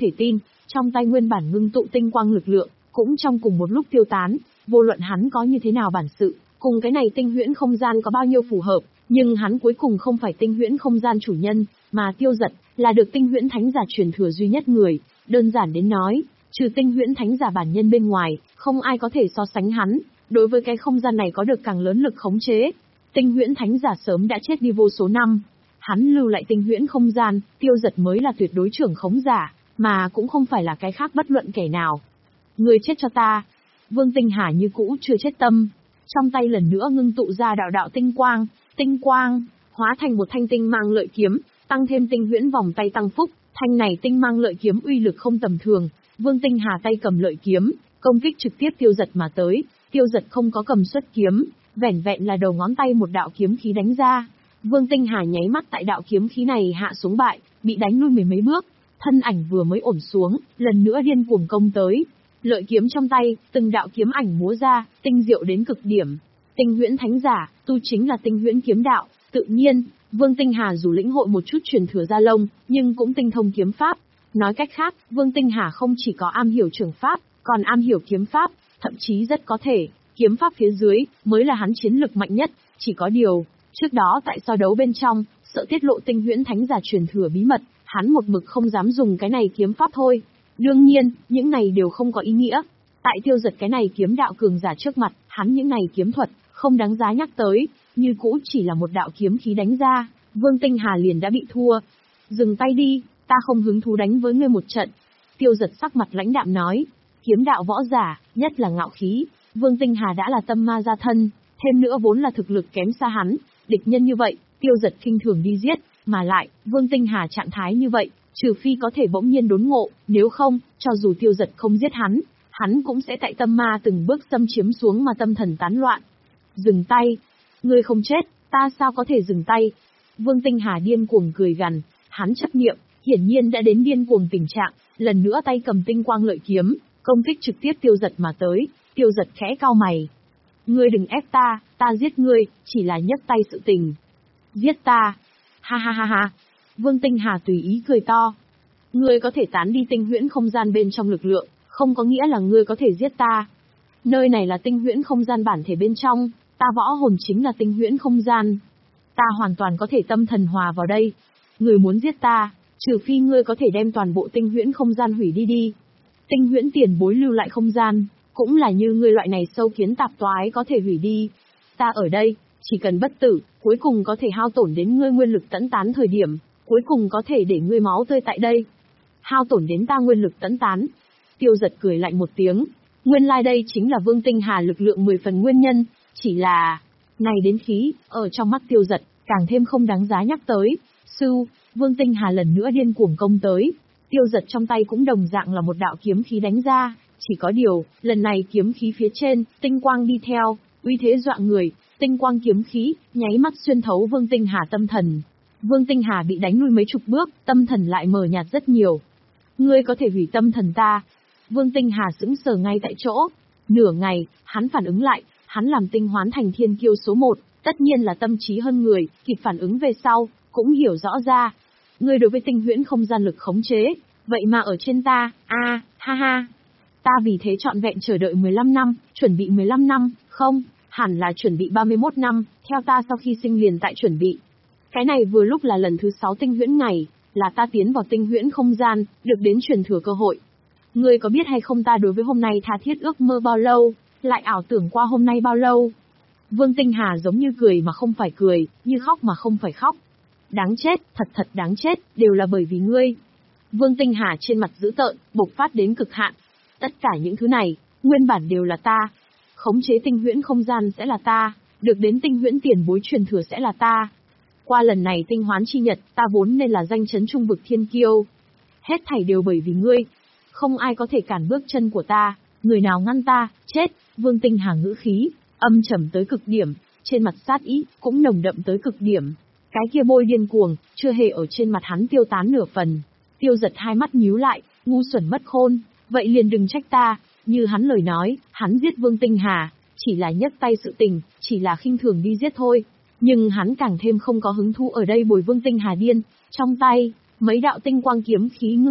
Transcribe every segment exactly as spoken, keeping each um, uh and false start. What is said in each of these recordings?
thể tin, trong tay nguyên bản ngưng tụ tinh quang lực lượng, cũng trong cùng một lúc tiêu tán, vô luận hắn có như thế nào bản sự, cùng cái này tinh huyễn không gian có bao nhiêu phù hợp, nhưng hắn cuối cùng không phải tinh huyễn không gian chủ nhân, mà Tiêu Dật là được tinh huyễn thánh giả truyền thừa duy nhất người, đơn giản đến nói, trừ tinh huyễn thánh giả bản nhân bên ngoài, không ai có thể so sánh hắn, đối với cái không gian này có được càng lớn lực khống chế. Tinh huyễn thánh giả sớm đã chết đi vô số năm, hắn lưu lại tinh huyễn không gian, Tiêu Dật mới là tuyệt đối trưởng khống giả, mà cũng không phải là cái khác bất luận kẻ nào. Người chết cho ta. Vương Tinh Hà như cũ chưa chết tâm, trong tay lần nữa ngưng tụ ra đạo đạo tinh quang, tinh quang hóa thành một thanh tinh mang lợi kiếm, tăng thêm tinh huyễn vòng tay tăng phúc, thanh này tinh mang lợi kiếm uy lực không tầm thường. Vương Tinh Hà tay cầm lợi kiếm, công kích trực tiếp Tiêu Dật mà tới. Tiêu Dật không có cầm xuất kiếm, vẻn vẹn là đầu ngón tay một đạo kiếm khí đánh ra. Vương Tinh Hà nháy mắt tại đạo kiếm khí này hạ xuống bại, bị đánh lui mười mấy bước, thân ảnh vừa mới ổn xuống, lần nữa điên cuồng công tới. Lợi kiếm trong tay, từng đạo kiếm ảnh múa ra, tinh diệu đến cực điểm. Tinh huyễn thánh giả, tu chính là tinh huyễn kiếm đạo, tự nhiên, Vương Tinh Hà dù lĩnh hội một chút truyền thừa gia lông, nhưng cũng tinh thông kiếm pháp. Nói cách khác, Vương Tinh Hà không chỉ có am hiểu trường pháp, còn am hiểu kiếm pháp, thậm chí rất có thể, kiếm pháp phía dưới, mới là hắn chiến lực mạnh nhất, chỉ có điều, trước đó tại so đấu bên trong, sợ tiết lộ tinh huyễn thánh giả truyền thừa bí mật, hắn một mực không dám dùng cái này kiếm pháp thôi. Đương nhiên, những này đều không có ý nghĩa. Tại Tiêu Dật cái này kiếm đạo cường giả trước mặt, hắn những này kiếm thuật, không đáng giá nhắc tới, như cũ chỉ là một đạo kiếm khí đánh ra, Vương Tinh Hà liền đã bị thua. Dừng tay đi, ta không hứng thú đánh với ngươi một trận. Tiêu Dật sắc mặt lãnh đạm nói, kiếm đạo võ giả, nhất là ngạo khí, Vương Tinh Hà đã là tâm ma gia thân, thêm nữa vốn là thực lực kém xa hắn, địch nhân như vậy, Tiêu Dật khinh thường đi giết, mà lại, Vương Tinh Hà trạng thái như vậy, trừ phi có thể bỗng nhiên đốn ngộ, nếu không, cho dù Tiêu Dật không giết hắn, hắn cũng sẽ tại tâm ma từng bước xâm chiếm xuống mà tâm thần tán loạn. Dừng tay, ngươi không chết, ta sao có thể dừng tay? Vương Tinh Hà điên cuồng cười gằn, hắn chấp niệm, hiển nhiên đã đến điên cuồng tình trạng, lần nữa tay cầm tinh quang lợi kiếm, công kích trực tiếp Tiêu Dật mà tới. Tiêu Dật khẽ cau mày. Ngươi đừng ép ta, ta giết ngươi, chỉ là nhấc tay sự tình. Giết ta? Ha ha ha ha. Vương Tinh Hà tùy ý cười to. Ngươi có thể tán đi tinh huyễn không gian bên trong lực lượng, không có nghĩa là ngươi có thể giết ta. Nơi này là tinh huyễn không gian bản thể bên trong, ta võ hồn chính là tinh huyễn không gian. Ta hoàn toàn có thể tâm thần hòa vào đây. Ngươi muốn giết ta, trừ phi ngươi có thể đem toàn bộ tinh huyễn không gian hủy đi đi. Tinh huyễn tiền bối lưu lại không gian, cũng là như ngươi loại này sâu kiến tạp toái có thể hủy đi. Ta ở đây, chỉ cần bất tử, cuối cùng có thể hao tổn đến ngươi nguyên lực tẫn tán thời điểm, cuối cùng có thể để ngươi máu tươi tại đây. Hao tổn đến ta nguyên lực tẫn tán. Tiêu Dật cười lạnh một tiếng. Nguyên lai like đây chính là Vương Tinh Hà lực lượng mười phần nguyên nhân, chỉ là... Này đến khí, ở trong mắt Tiêu Dật, càng thêm không đáng giá nhắc tới. Sư, Vương Tinh Hà lần nữa điên cuồng công tới. Tiêu Dật trong tay cũng đồng dạng là một đạo kiếm khí đánh ra, chỉ có điều, lần này kiếm khí phía trên, tinh quang đi theo, uy thế dọa người, tinh quang kiếm khí, nháy mắt xuyên thấu Vương Tinh Hà tâm thần. Vương Tinh Hà bị đánh lui mấy chục bước, tâm thần lại mờ nhạt rất nhiều. Ngươi có thể hủy tâm thần ta. Vương Tinh Hà sững sờ ngay tại chỗ. Nửa ngày, hắn phản ứng lại, hắn làm tinh hoán thành thiên kiêu số một, tất nhiên là tâm trí hơn người, kịp phản ứng về sau, cũng hiểu rõ ra. Ngươi đối với tinh huyễn không gian lực khống chế, vậy mà ở trên ta, a, à, ha ha. Ta vì thế trọn vẹn chờ đợi mười lăm năm, chuẩn bị mười lăm năm, không, hẳn là chuẩn bị ba mươi mốt năm, theo ta sau khi sinh liền tại chuẩn bị. Cái này vừa lúc là lần thứ sáu tinh huyễn ngày, là ta tiến vào tinh huyễn không gian, được đến truyền thừa cơ hội. Ngươi có biết hay không ta đối với hôm nay tha thiết ước mơ bao lâu, lại ảo tưởng qua hôm nay bao lâu? Vương Tinh Hà giống như cười mà không phải cười, như khóc mà không phải khóc. Đáng chết, thật thật đáng chết, đều là bởi vì ngươi. Vương Tinh Hà trên mặt dữ tợn, bộc phát đến cực hạn. Tất cả những thứ này, nguyên bản đều là ta. Khống chế tinh huyễn không gian sẽ là ta, được đến tinh huyễn tiền bối truyền thừa sẽ là ta. Qua lần này tinh hoán chi nhật, ta vốn nên là danh chấn trung vực thiên kiêu. Hết thảy đều bởi vì ngươi. Không ai có thể cản bước chân của ta, người nào ngăn ta, chết. Vương Tinh Hà ngữ khí, âm trầm tới cực điểm, trên mặt sát ý, cũng nồng đậm tới cực điểm. Cái kia bôi điên cuồng, chưa hề ở trên mặt hắn tiêu tán nửa phần. Tiêu Dật hai mắt nhíu lại, ngu xuẩn mất khôn, vậy liền đừng trách ta. Như hắn lời nói, hắn giết Vương Tinh Hà, chỉ là nhấc tay sự tình, chỉ là khinh thường đi giết thôi. Nhưng hắn càng thêm không có hứng thú ở đây bồi Vương Tinh Hà điên. Trong tay, mấy đạo tinh quang kiếm khí ngưng tụ,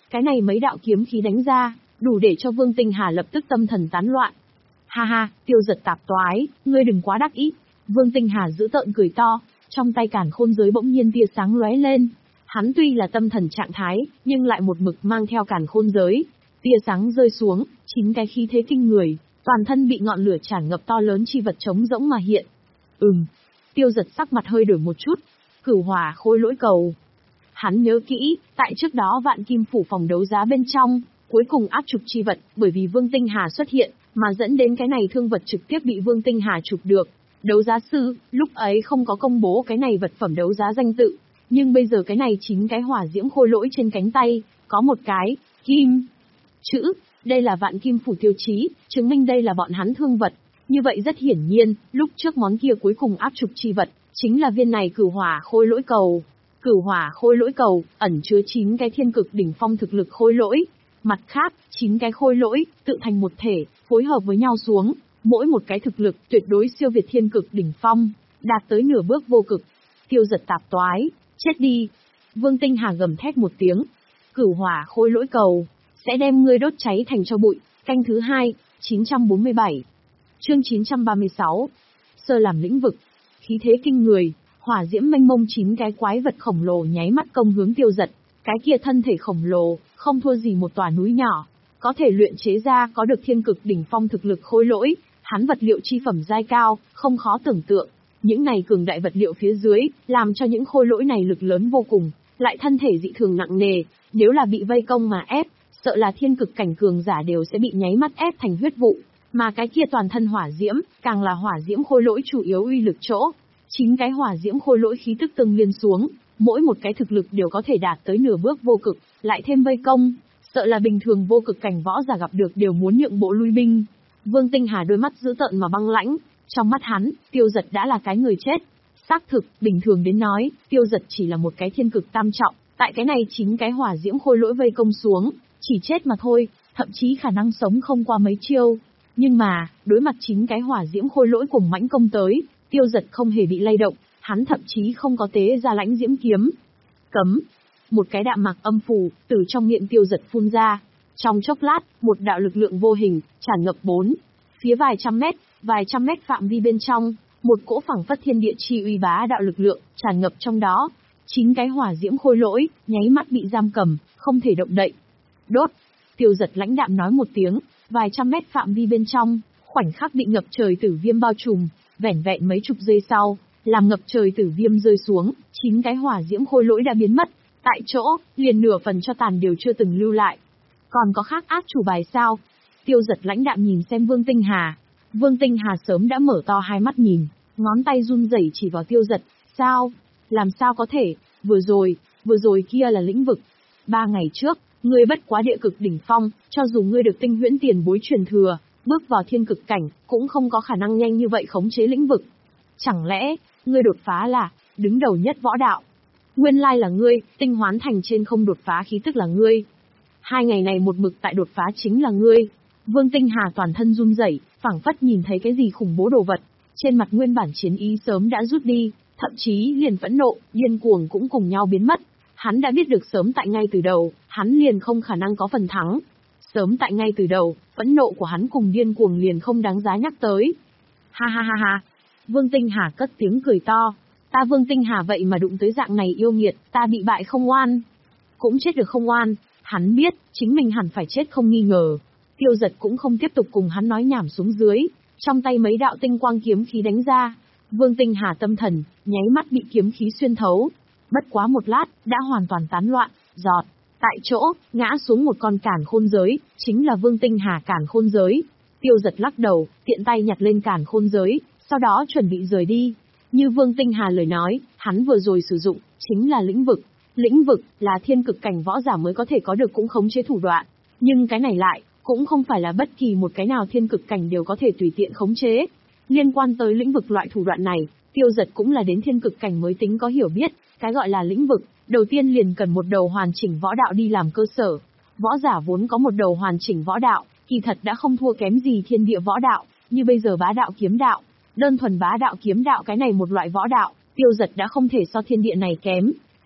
Cái này mấy đạo kiếm khí đánh ra, đủ để cho Vương Tinh Hà lập tức tâm thần tán loạn. Ha ha, Tiêu Giật tạp toái, ngươi đừng quá đắc ý. Vương Tinh Hà giữ tợn cười to, trong tay càn khôn giới bỗng nhiên tia sáng lóe lên. Hắn tuy là tâm thần trạng thái, nhưng lại một mực mang theo càn khôn giới. Tia sáng rơi xuống, chín cái khí thế kinh người, toàn thân bị ngọn lửa tràn ngập to lớn chi vật trống rỗng mà hiện. Ừm. Tiêu Giật sắc mặt hơi đổi một chút. Cửu hỏa khôi lỗi cầu. Hắn nhớ kỹ, tại trước đó Vạn Kim phủ phòng đấu giá bên trong, cuối cùng áp trục chi vật, bởi vì Vương Tinh Hà xuất hiện, mà dẫn đến cái này thương vật trực tiếp bị Vương Tinh Hà chụp được. Đấu giá sư, lúc ấy không có công bố cái này vật phẩm đấu giá danh tự, nhưng bây giờ cái này chính cái hỏa diễm khôi lỗi trên cánh tay, có một cái, kim, chữ, đây là Vạn Kim phủ tiêu chí, chứng minh đây là bọn hắn thương vật. Như vậy rất hiển nhiên, lúc trước món kia cuối cùng áp trục chi vật, chính là viên này cửu hỏa khôi lỗi cầu. Cửu hỏa khôi lỗi cầu, ẩn chứa chín cái thiên cực đỉnh phong thực lực khôi lỗi. Mặt khác, chín cái khôi lỗi, tự thành một thể, phối hợp với nhau xuống, mỗi một cái thực lực tuyệt đối siêu việt thiên cực đỉnh phong, đạt tới nửa bước vô cực. Tiêu Giật tạp toái, chết đi. Vương Tinh Hà gầm thét một tiếng. Cửu hỏa khôi lỗi cầu, sẽ đem ngươi đốt cháy thành tro bụi. Canh thứ hai, chín trăm bốn mươi bảy. Chương chín trăm ba mươi sáu. Sơ làm lĩnh vực. Khí thế kinh người, hỏa diễm mênh mông chín cái quái vật khổng lồ nháy mắt công hướng Tiêu Giật. Cái kia thân thể khổng lồ, không thua gì một tòa núi nhỏ, có thể luyện chế ra có được thiên cực đỉnh phong thực lực khôi lỗi, hắn vật liệu chi phẩm giai cao, không khó tưởng tượng. Những này cường đại vật liệu phía dưới, làm cho những khôi lỗi này lực lớn vô cùng, lại thân thể dị thường nặng nề, nếu là bị vây công mà ép, sợ là thiên cực cảnh cường giả đều sẽ bị nháy mắt ép thành huyết vụ, mà cái kia toàn thân hỏa diễm, càng là hỏa diễm khôi lỗi chủ yếu uy lực chỗ. Chín cái hỏa diễm khôi lỗi khí tức tương liên xuống, mỗi một cái thực lực đều có thể đạt tới nửa bước vô cực, lại thêm vây công, sợ là bình thường vô cực cảnh võ giả gặp được đều muốn nhượng bộ lui binh. Vương Tinh Hà đôi mắt dữ tợn mà băng lãnh, trong mắt hắn, Tiêu Giật đã là cái người chết. Xác thực, bình thường đến nói, Tiêu Giật chỉ là một cái thiên cực tam trọng, tại cái này chín cái hỏa diễm khôi lỗi vây công xuống, chỉ chết mà thôi, thậm chí khả năng sống không qua mấy chiêu. Nhưng mà, đối mặt chín cái hỏa diễm khôi lỗi cùng mãnh công tới, Tiêu Giật không hề bị lay động, hắn thậm chí không có tế ra lãnh diễm kiếm. Cấm. Một cái đạm mạc âm phù, từ trong miệng Tiêu Giật phun ra. Trong chốc lát, một đạo lực lượng vô hình, tràn ngập bốn phía vài trăm mét, vài trăm mét phạm vi bên trong, một cỗ phảng phất thiên địa chi uy bá đạo lực lượng, tràn ngập trong đó. Chín cái hỏa diễm khôi lỗi, nháy mắt bị giam cầm, không thể động đậy. Đốt. Tiêu Giật lãnh đạm nói một tiếng, vài trăm mét phạm vi bên trong, khoảnh khắc bị ngập trời tử viêm bao trùm, vẻn vẹn mấy chục giây sau, làm ngập trời tử viêm rơi xuống, chín cái hỏa diễm khôi lỗi đã biến mất. Tại chỗ, liền nửa phần cho tàn đều chưa từng lưu lại. Còn có khác át chủ bài sao? Tiêu Giật lãnh đạm nhìn xem Vương Tinh Hà. Vương Tinh Hà sớm đã mở to hai mắt nhìn, ngón tay run rẩy chỉ vào Tiêu Giật. Sao? Làm sao có thể? Vừa rồi, vừa rồi kia là lĩnh vực. Ba ngày trước, ngươi bất quá địa cực đỉnh phong, cho dù ngươi được tinh huyễn tiền bối truyền thừa, bước vào thiên cực cảnh, cũng không có khả năng nhanh như vậy khống chế lĩnh vực. Chẳng lẽ, ngươi đột phá là, đứng đầu nhất võ đạo? Nguyên lai là ngươi, tinh hoán thành trên không đột phá khí tức là ngươi. Hai ngày này một mực tại đột phá chính là ngươi. Vương Tinh Hà toàn thân run rẩy, phảng phất nhìn thấy cái gì khủng bố đồ vật. Trên mặt nguyên bản chiến ý sớm đã rút đi, thậm chí liền phẫn nộ, điên cuồng cũng cùng nhau biến mất. Hắn đã biết được sớm tại ngay từ đầu, hắn liền không khả năng có phần thắng. Sớm tại ngay từ đầu, phẫn nộ của hắn cùng điên cuồng liền không đáng giá nhắc tới. Ha ha ha ha. Vương Tinh Hà cất tiếng cười to. Ta Vương Tinh Hà vậy mà đụng tới dạng này yêu nghiệt, ta bị bại không oan. Cũng chết được không oan, hắn biết, chính mình hẳn phải chết không nghi ngờ. Tiêu Giật cũng không tiếp tục cùng hắn nói nhảm xuống dưới, trong tay mấy đạo tinh quang kiếm khí đánh ra. Vương Tinh Hà tâm thần, nháy mắt bị kiếm khí xuyên thấu. Bất quá một lát, đã hoàn toàn tán loạn, giọt. Tại chỗ, ngã xuống một con càn khôn giới, chính là Vương Tinh Hà càn khôn giới. Tiêu Giật lắc đầu, tiện tay nhặt lên càn khôn giới, sau đó chuẩn bị rời đi. Như Vương Tinh Hà lời nói, hắn vừa rồi sử dụng, chính là lĩnh vực. Lĩnh vực, là thiên cực cảnh võ giả mới có thể có được cũng khống chế thủ đoạn. Nhưng cái này lại, cũng không phải là bất kỳ một cái nào thiên cực cảnh đều có thể tùy tiện khống chế. Liên quan tới lĩnh vực loại thủ đoạn này, Tiêu Giật cũng là đến thiên cực cảnh mới tính có hiểu biết. Cái gọi là lĩnh vực, đầu tiên liền cần một đầu hoàn chỉnh võ đạo đi làm cơ sở. Võ giả vốn có một đầu hoàn chỉnh võ đạo, kỳ thật đã không thua kém gì thiên địa võ đạo, như bây giờ bá đạo kiếm đạo. Đơn thuần bá đạo kiếm đạo cái này một loại võ đạo, Tiêu Giật đã không thể so thiên địa này kém.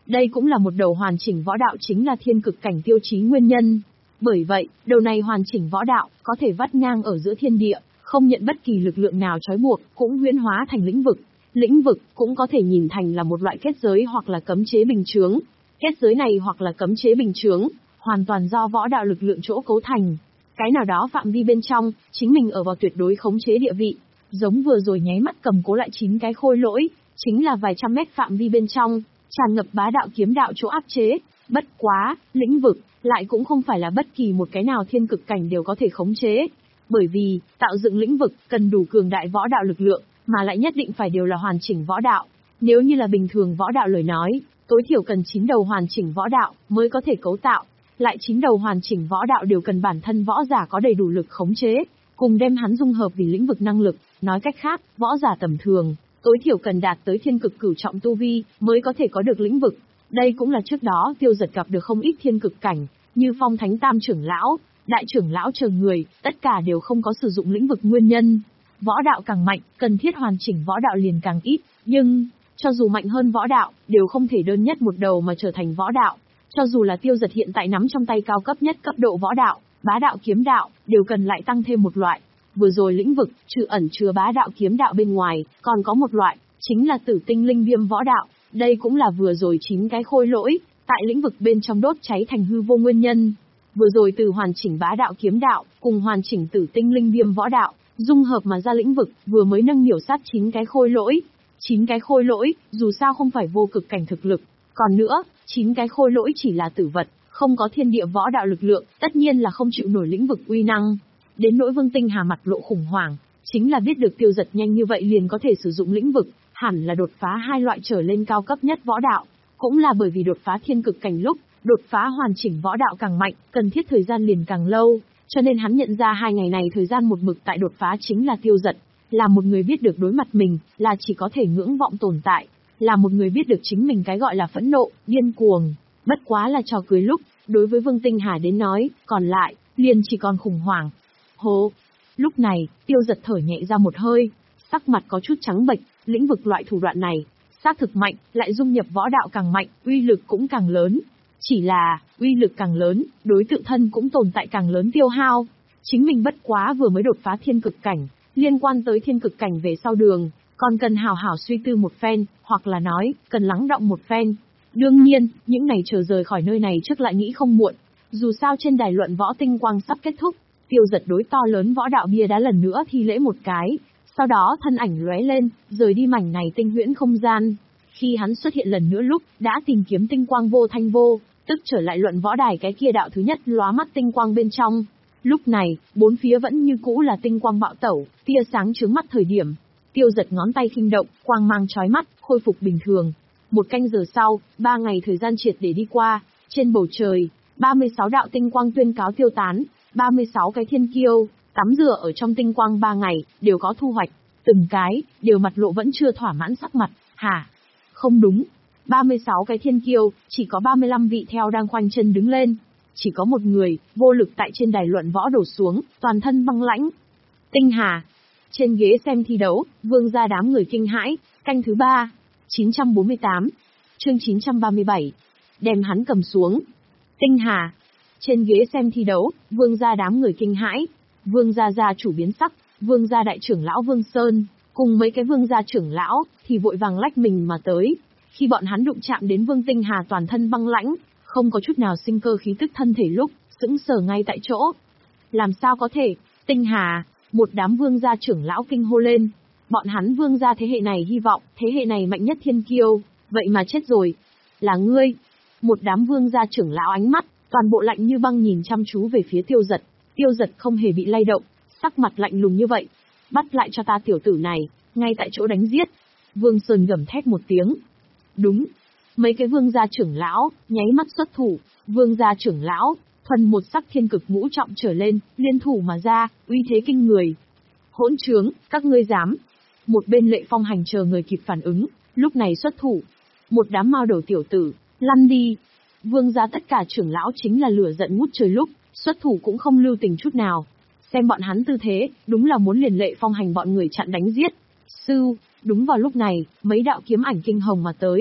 Đây cũng là một đầu hoàn chỉnh võ đạo, chính là thiên cực cảnh tiêu chí nguyên nhân. Bởi vậy, đầu này hoàn chỉnh võ đạo, có thể vắt ngang ở giữa thiên địa, không nhận bất kỳ lực lượng nào trói buộc, cũng huyễn hóa thành lĩnh vực. Lĩnh vực, cũng có thể nhìn thành là một loại kết giới hoặc là cấm chế bình chướng. Kết giới này hoặc là cấm chế bình chướng, hoàn toàn do võ đạo lực lượng chỗ cấu thành. Cái nào đó phạm vi bên trong, chính mình ở vào tuyệt đối khống chế địa vị. Giống vừa rồi nháy mắt cầm cố lại chín cái khôi lỗi, chính là vài trăm mét phạm vi bên trong, tràn ngập bá đạo kiếm đạo chỗ áp chế. Bất quá, lĩnh vực, lại cũng không phải là bất kỳ một cái nào thiên cực cảnh đều có thể khống chế. Bởi vì, tạo dựng lĩnh vực, cần đủ cường đại võ đạo lực lượng, mà lại nhất định phải đều là hoàn chỉnh võ đạo. Nếu như là bình thường võ đạo lời nói, tối thiểu cần chín đầu hoàn chỉnh võ đạo, mới có thể cấu tạo. Lại chín đầu hoàn chỉnh võ đạo đều cần bản thân võ giả có đầy đủ lực khống chế, cùng đem hắn dung hợp vì lĩnh vực năng lực. Nói cách khác, võ giả tầm thường, tối thiểu cần đạt tới thiên cực cửu trọng tu vi, mới có thể có được lĩnh vực. Đây cũng là trước đó Tiêu Giật gặp được không ít thiên cực cảnh, như Phong Thánh Tam trưởng lão, Đại trưởng lão chờ người, tất cả đều không có sử dụng lĩnh vực nguyên nhân. Võ đạo càng mạnh, cần thiết hoàn chỉnh võ đạo liền càng ít, nhưng, cho dù mạnh hơn võ đạo, đều không thể đơn nhất một đầu mà trở thành võ đạo. Cho dù là Tiêu Giật hiện tại nắm trong tay cao cấp nhất cấp độ võ đạo, bá đạo kiếm đạo, đều cần lại tăng thêm một loại. Vừa rồi lĩnh vực, trừ ẩn chứa bá đạo kiếm đạo bên ngoài, còn có một loại, chính là tử tinh linh viêm võ đạo. Đây cũng là vừa rồi chín cái khôi lỗi, tại lĩnh vực bên trong đốt cháy thành hư vô nguyên nhân. Vừa rồi từ hoàn chỉnh bá đạo kiếm đạo, cùng hoàn chỉnh tử tinh linh viêm võ đạo, dung hợp mà ra lĩnh vực, vừa mới nâng miểu sát chín cái khôi lỗi. chín cái khôi lỗi, dù sao không phải vô cực cảnh thực lực. Còn nữa, chín cái khôi lỗi chỉ là tử vật, không có thiên địa võ đạo lực lượng, tất nhiên là không chịu nổi lĩnh vực uy năng. Đến nỗi Vương Tinh Hà mặt lộ khủng hoảng, chính là biết được Tiêu Giật nhanh như vậy liền có thể sử dụng lĩnh vực, hẳn là đột phá hai loại trở lên cao cấp nhất võ đạo. Cũng là bởi vì đột phá thiên cực cảnh lúc, đột phá hoàn chỉnh võ đạo càng mạnh, cần thiết thời gian liền càng lâu, cho nên hắn nhận ra hai ngày này thời gian một mực tại đột phá chính là Tiêu Giật, là một người biết được đối mặt mình, là chỉ có thể ngưỡng vọng tồn tại, là một người biết được chính mình cái gọi là phẫn nộ, điên cuồng, bất quá là trò cười lúc, đối với Vương Tinh Hà đến nói, còn lại, liền chỉ còn khủng hoảng. Hô! Lúc này, Tiêu Giật thở nhẹ ra một hơi, sắc mặt có chút trắng bệch, lĩnh vực loại thủ đoạn này, xác thực mạnh, lại dung nhập võ đạo càng mạnh, uy lực cũng càng lớn. Chỉ là, uy lực càng lớn, đối tự thân cũng tồn tại càng lớn tiêu hao. Chính mình bất quá vừa mới đột phá thiên cực cảnh, liên quan tới thiên cực cảnh về sau đường, còn cần hào hảo suy tư một phen, hoặc là nói, cần lắng đọng một phen. Đương nhiên, những ngày chờ rời khỏi nơi này trước lại nghĩ không muộn. Dù sao trên đài luận võ tinh quang sắp kết thúc, Tiêu Giật đối to lớn võ đạo bia đá lần nữa thi lễ một cái, sau đó thân ảnh lóe lên, rời đi mảnh này tinh huyễn không gian. Khi hắn xuất hiện lần nữa lúc, đã tìm kiếm tinh quang vô thanh vô, tức trở lại luận võ đài cái kia đạo thứ nhất lóa mắt tinh quang bên trong. Lúc này, bốn phía vẫn như cũ là tinh quang bạo tẩu, tia sáng chướng mắt thời điểm. Tiêu Giật ngón tay khinh động, quang mang chói mắt, khôi phục bình thường. Một canh giờ sau, ba ngày thời gian triệt để đi qua, trên bầu trời, ba mươi sáu đạo tinh quang tuyên cáo tiêu tán, ba mươi sáu cái thiên kiêu, tắm rửa ở trong tinh quang ba ngày, đều có thu hoạch, từng cái, đều mặt lộ vẫn chưa thỏa mãn sắc mặt, hả? Không đúng, ba mươi sáu cái thiên kiêu, chỉ có ba mươi lăm vị theo đang khoanh chân đứng lên. Chỉ có một người, vô lực tại trên đài luận võ đổ xuống, toàn thân băng lãnh. Tinh Hà. Trên ghế xem thi đấu, Vương gia đám người kinh hãi, canh thứ ba, chín trăm bốn mươi tám, chương chín trăm ba mươi bảy. Đem hắn cầm xuống. Tinh Hà. Trên ghế xem thi đấu, Vương gia đám người kinh hãi. Vương gia gia chủ biến sắc, Vương gia đại trưởng lão Vương Sơn, cùng mấy cái Vương gia trưởng lão, thì vội vàng lách mình mà tới. Khi bọn hắn đụng chạm đến Vương Tinh Hà toàn thân băng lãnh, không có chút nào sinh cơ khí tức thân thể lúc, sững sờ ngay tại chỗ. Làm sao có thể, Tinh Hà, một đám Vương gia trưởng lão kinh hô lên. Bọn hắn Vương gia thế hệ này hy vọng, thế hệ này mạnh nhất thiên kiêu, vậy mà chết rồi. Là ngươi. Một đám Vương gia trưởng lão ánh mắt, toàn bộ lạnh như băng nhìn chăm chú về phía Tiêu Giật. Tiêu Giật không hề bị lay động, sắc mặt lạnh lùng như vậy. Bắt lại cho ta tiểu tử này, ngay tại chỗ đánh giết. Vương Sơn gầm thét một tiếng. Đúng. Mấy cái vương gia trưởng lão, nháy mắt xuất thủ, vương gia trưởng lão, thuần một sắc thiên cực ngũ trọng trở lên, liên thủ mà ra, uy thế kinh người. Hỗn trướng, các ngươi dám. Một bên Lệ Phong Hành chờ người kịp phản ứng, lúc này xuất thủ. Một đám mao đầu tiểu tử, lăn đi. Vương gia tất cả trưởng lão chính là lửa giận ngút trời lúc, xuất thủ cũng không lưu tình chút nào. Xem bọn hắn tư thế, đúng là muốn liền Lệ Phong Hành bọn người chặn đánh giết. Sư, đúng vào lúc này, mấy đạo kiếm ảnh kinh hồng mà tới.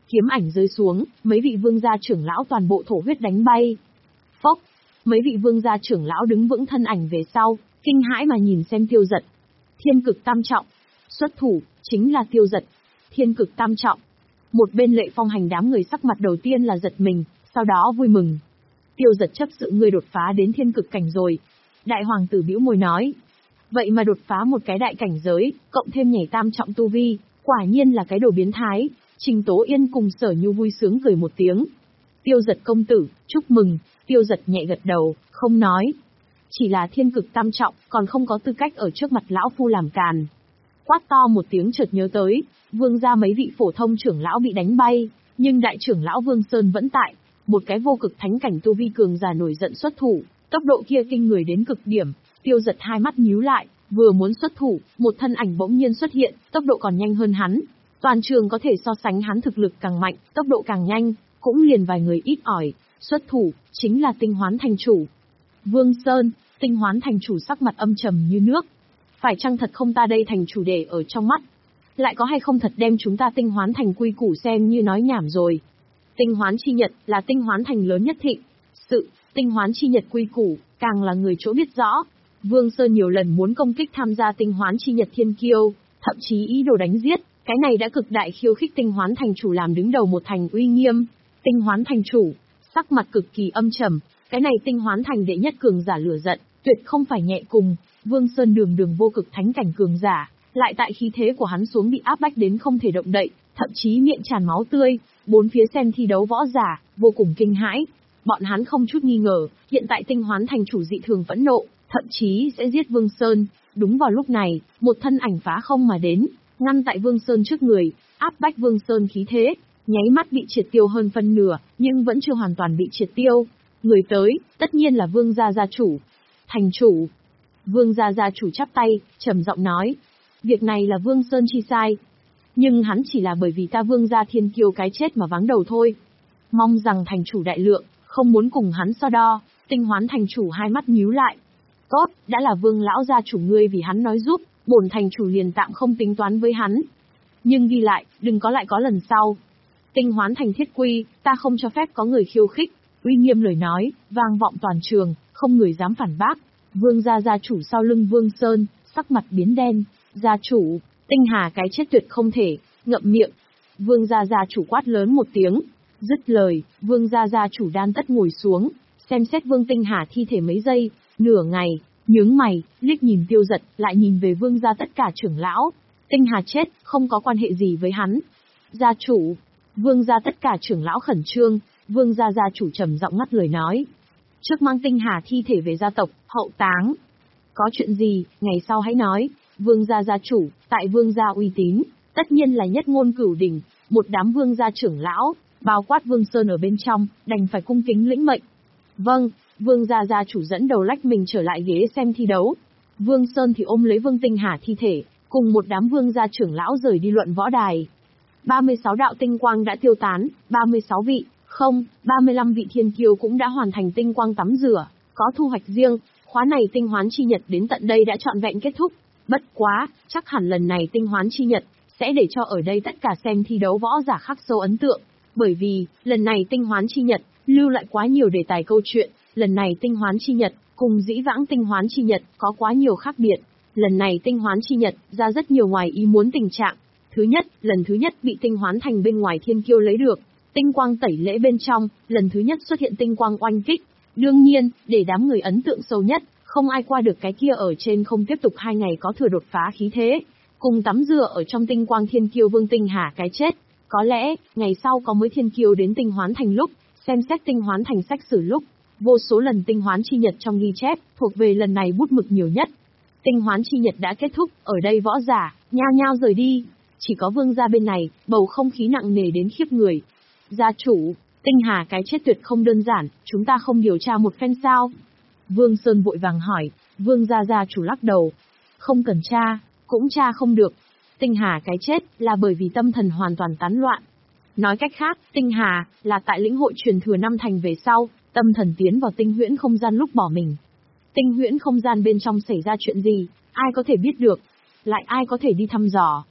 Kiếm ảnh rơi xuống, mấy vị vương gia trưởng lão toàn bộ thổ huyết đánh bay. Phốc, mấy vị vương gia trưởng lão đứng vững thân ảnh về sau, kinh hãi mà nhìn xem Tiêu Dật. Thiên cực tam trọng, xuất thủ, chính là Tiêu Dật. Thiên cực tam trọng. Một bên Lệ Phong Hành đám người sắc mặt đầu tiên là giật mình, sau đó vui mừng. Tiêu Dật chấp sự ngươi đột phá đến thiên cực cảnh rồi. Đại hoàng tử bĩu môi nói. Vậy mà đột phá một cái đại cảnh giới, cộng thêm nhảy tam trọng tu vi, quả nhiên là cái đồ biến thái. Trình Tố Yên cùng Sở Nhu vui sướng cười một tiếng. Tiêu Dật công tử, chúc mừng. Tiêu Dật nhẹ gật đầu, không nói. Chỉ là thiên cực tam trọng, còn không có tư cách ở trước mặt lão phu làm càn. Quát to một tiếng chợt nhớ tới, vương gia mấy vị phổ thông trưởng lão bị đánh bay, nhưng đại trưởng lão Vương Sơn vẫn tại. Một cái vô cực thánh cảnh tu vi cường giả nổi giận xuất thủ, tốc độ kia kinh người đến cực điểm. Tiêu Dật hai mắt nhíu lại, vừa muốn xuất thủ, một thân ảnh bỗng nhiên xuất hiện, tốc độ còn nhanh hơn hắn. Toàn trường có thể so sánh hắn thực lực càng mạnh, tốc độ càng nhanh, cũng liền vài người ít ỏi. Xuất thủ, chính là Tinh Hoán thành chủ. Vương Sơn, Tinh Hoán thành chủ sắc mặt âm trầm như nước. Phải chăng thật không ta đây thành chủ để ở trong mắt? Lại có hay không thật đem chúng ta Tinh Hoán thành quy củ xem như nói nhảm rồi? Tinh Hoán chi nhật là Tinh Hoán thành lớn nhất thịnh. Sự, Tinh Hoán chi nhật quy củ, càng là người chỗ biết rõ. Vương Sơn nhiều lần muốn công kích tham gia Tinh Hoán chi nhật thiên kiêu, thậm chí ý đồ đánh giết, cái này đã cực đại khiêu khích Tinh Hoán thành chủ làm đứng đầu một thành uy nghiêm. Tinh Hoán thành chủ, sắc mặt cực kỳ âm trầm, cái này Tinh Hoán thành đệ nhất cường giả lửa giận, tuyệt không phải nhẹ cùng. Vương Sơn đường đường vô cực thánh cảnh cường giả, lại tại khí thế của hắn xuống bị áp bách đến không thể động đậy, thậm chí miệng tràn máu tươi, bốn phía xem thi đấu võ giả, vô cùng kinh hãi. Bọn hắn không chút nghi ngờ, hiện tại Tinh Hoán thành chủ dị thường phẫn nộ, thậm chí sẽ giết Vương Sơn. Đúng vào lúc này, một thân ảnh phá không mà đến, ngăn tại Vương Sơn trước người, áp bách Vương Sơn khí thế, nháy mắt bị triệt tiêu hơn phân nửa, nhưng vẫn chưa hoàn toàn bị triệt tiêu. Người tới, tất nhiên là Vương gia gia chủ. Thành chủ. Vương gia gia chủ chắp tay, trầm giọng nói. Việc này là Vương Sơn chi sai. Nhưng hắn chỉ là bởi vì ta Vương gia thiên kiêu cái chết mà vắng đầu thôi. Mong rằng thành chủ đại lượng, không muốn cùng hắn so đo. Tinh Hoán thành chủ hai mắt nhíu lại. Tốt, đã là Vương lão gia chủ ngươi vì hắn nói giúp, bổn thành chủ liền tạm không tính toán với hắn. Nhưng ghi lại, đừng có lại có lần sau. Tinh Hoán thành thiết quy, ta không cho phép có người khiêu khích. Uy nghiêm lời nói, vang vọng toàn trường, không người dám phản bác. Vương gia gia chủ sau lưng Vương Sơn, sắc mặt biến đen. Gia chủ, Tinh Hà cái chết tuyệt không thể, ngậm miệng. Vương gia gia chủ quát lớn một tiếng. Dứt lời, Vương gia gia chủ đan tất ngồi xuống, xem xét Vương Tinh Hà thi thể mấy giây, nửa ngày, nhướng mày, liếc nhìn Tiêu Dật, lại nhìn về Vương gia tất cả trưởng lão. Tinh Hà chết, không có quan hệ gì với hắn. Gia chủ, Vương gia tất cả trưởng lão khẩn trương, Vương gia gia chủ trầm giọng ngắt lời nói. Trước mang Tinh Hà thi thể về gia tộc, hậu táng. Có chuyện gì, ngày sau hãy nói. Vương gia gia chủ, tại Vương gia uy tín, tất nhiên là nhất ngôn cửu đỉnh, một đám Vương gia trưởng lão, bao quát Vương Sơn ở bên trong, đành phải cung kính lĩnh mệnh. Vâng, Vương gia gia chủ dẫn đầu lách mình trở lại ghế xem thi đấu. Vương Sơn thì ôm lấy Vương Tinh Hà thi thể, cùng một đám Vương gia trưởng lão rời đi luận võ đài. ba mươi sáu đạo tinh quang đã tiêu tán, ba mươi sáu vị, không, ba mươi lăm vị thiên kiêu cũng đã hoàn thành tinh quang tắm rửa, có thu hoạch riêng. Khóa này Tinh Hoán chi nhật đến tận đây đã trọn vẹn kết thúc. Bất quá, chắc hẳn lần này Tinh Hoán chi nhật sẽ để cho ở đây tất cả xem thi đấu võ giả khắc sâu ấn tượng, bởi vì lần này Tinh Hoán chi nhật lưu lại quá nhiều đề tài câu chuyện. Lần này Tinh Hoán chi nhật cùng dĩ vãng Tinh Hoán chi nhật có quá nhiều khác biệt. Lần này Tinh Hoán chi nhật ra rất nhiều ngoài ý muốn tình trạng. Thứ nhất, lần thứ nhất bị Tinh Hoán thành bên ngoài thiên kiêu lấy được tinh quang tẩy lễ bên trong, lần thứ nhất xuất hiện tinh quang oanh kích. Đương nhiên, để đám người ấn tượng sâu nhất, không ai qua được cái kia ở trên không tiếp tục hai ngày có thừa đột phá khí thế, cùng tắm rửa ở trong tinh quang thiên kiêu Vương Tinh Hà cái chết. Có lẽ, ngày sau có mới thiên kiêu đến Tinh Hoán thành lúc, xem xét Tinh Hoán thành sách sử lúc, vô số lần Tinh Hoán chi nhật trong ghi chép, thuộc về lần này bút mực nhiều nhất. Tinh Hoán chi nhật đã kết thúc, ở đây võ giả, nhao nhao rời đi. Chỉ có Vương gia bên này, bầu không khí nặng nề đến khiếp người. Gia chủ, Tinh Hà cái chết tuyệt không đơn giản, chúng ta không điều tra một phen sao? Vương Sơn vội vàng hỏi. Vương gia gia chủ lắc đầu. Không cần tra, cũng tra không được. Tinh Hà cái chết là bởi vì tâm thần hoàn toàn tán loạn. Nói cách khác, Tinh Hà là tại lĩnh hội truyền thừa năm thành về sau, tâm thần tiến vào tinh huyễn không gian lúc bỏ mình. Tinh huyễn không gian bên trong xảy ra chuyện gì, ai có thể biết được? Lại ai có thể đi thăm dò?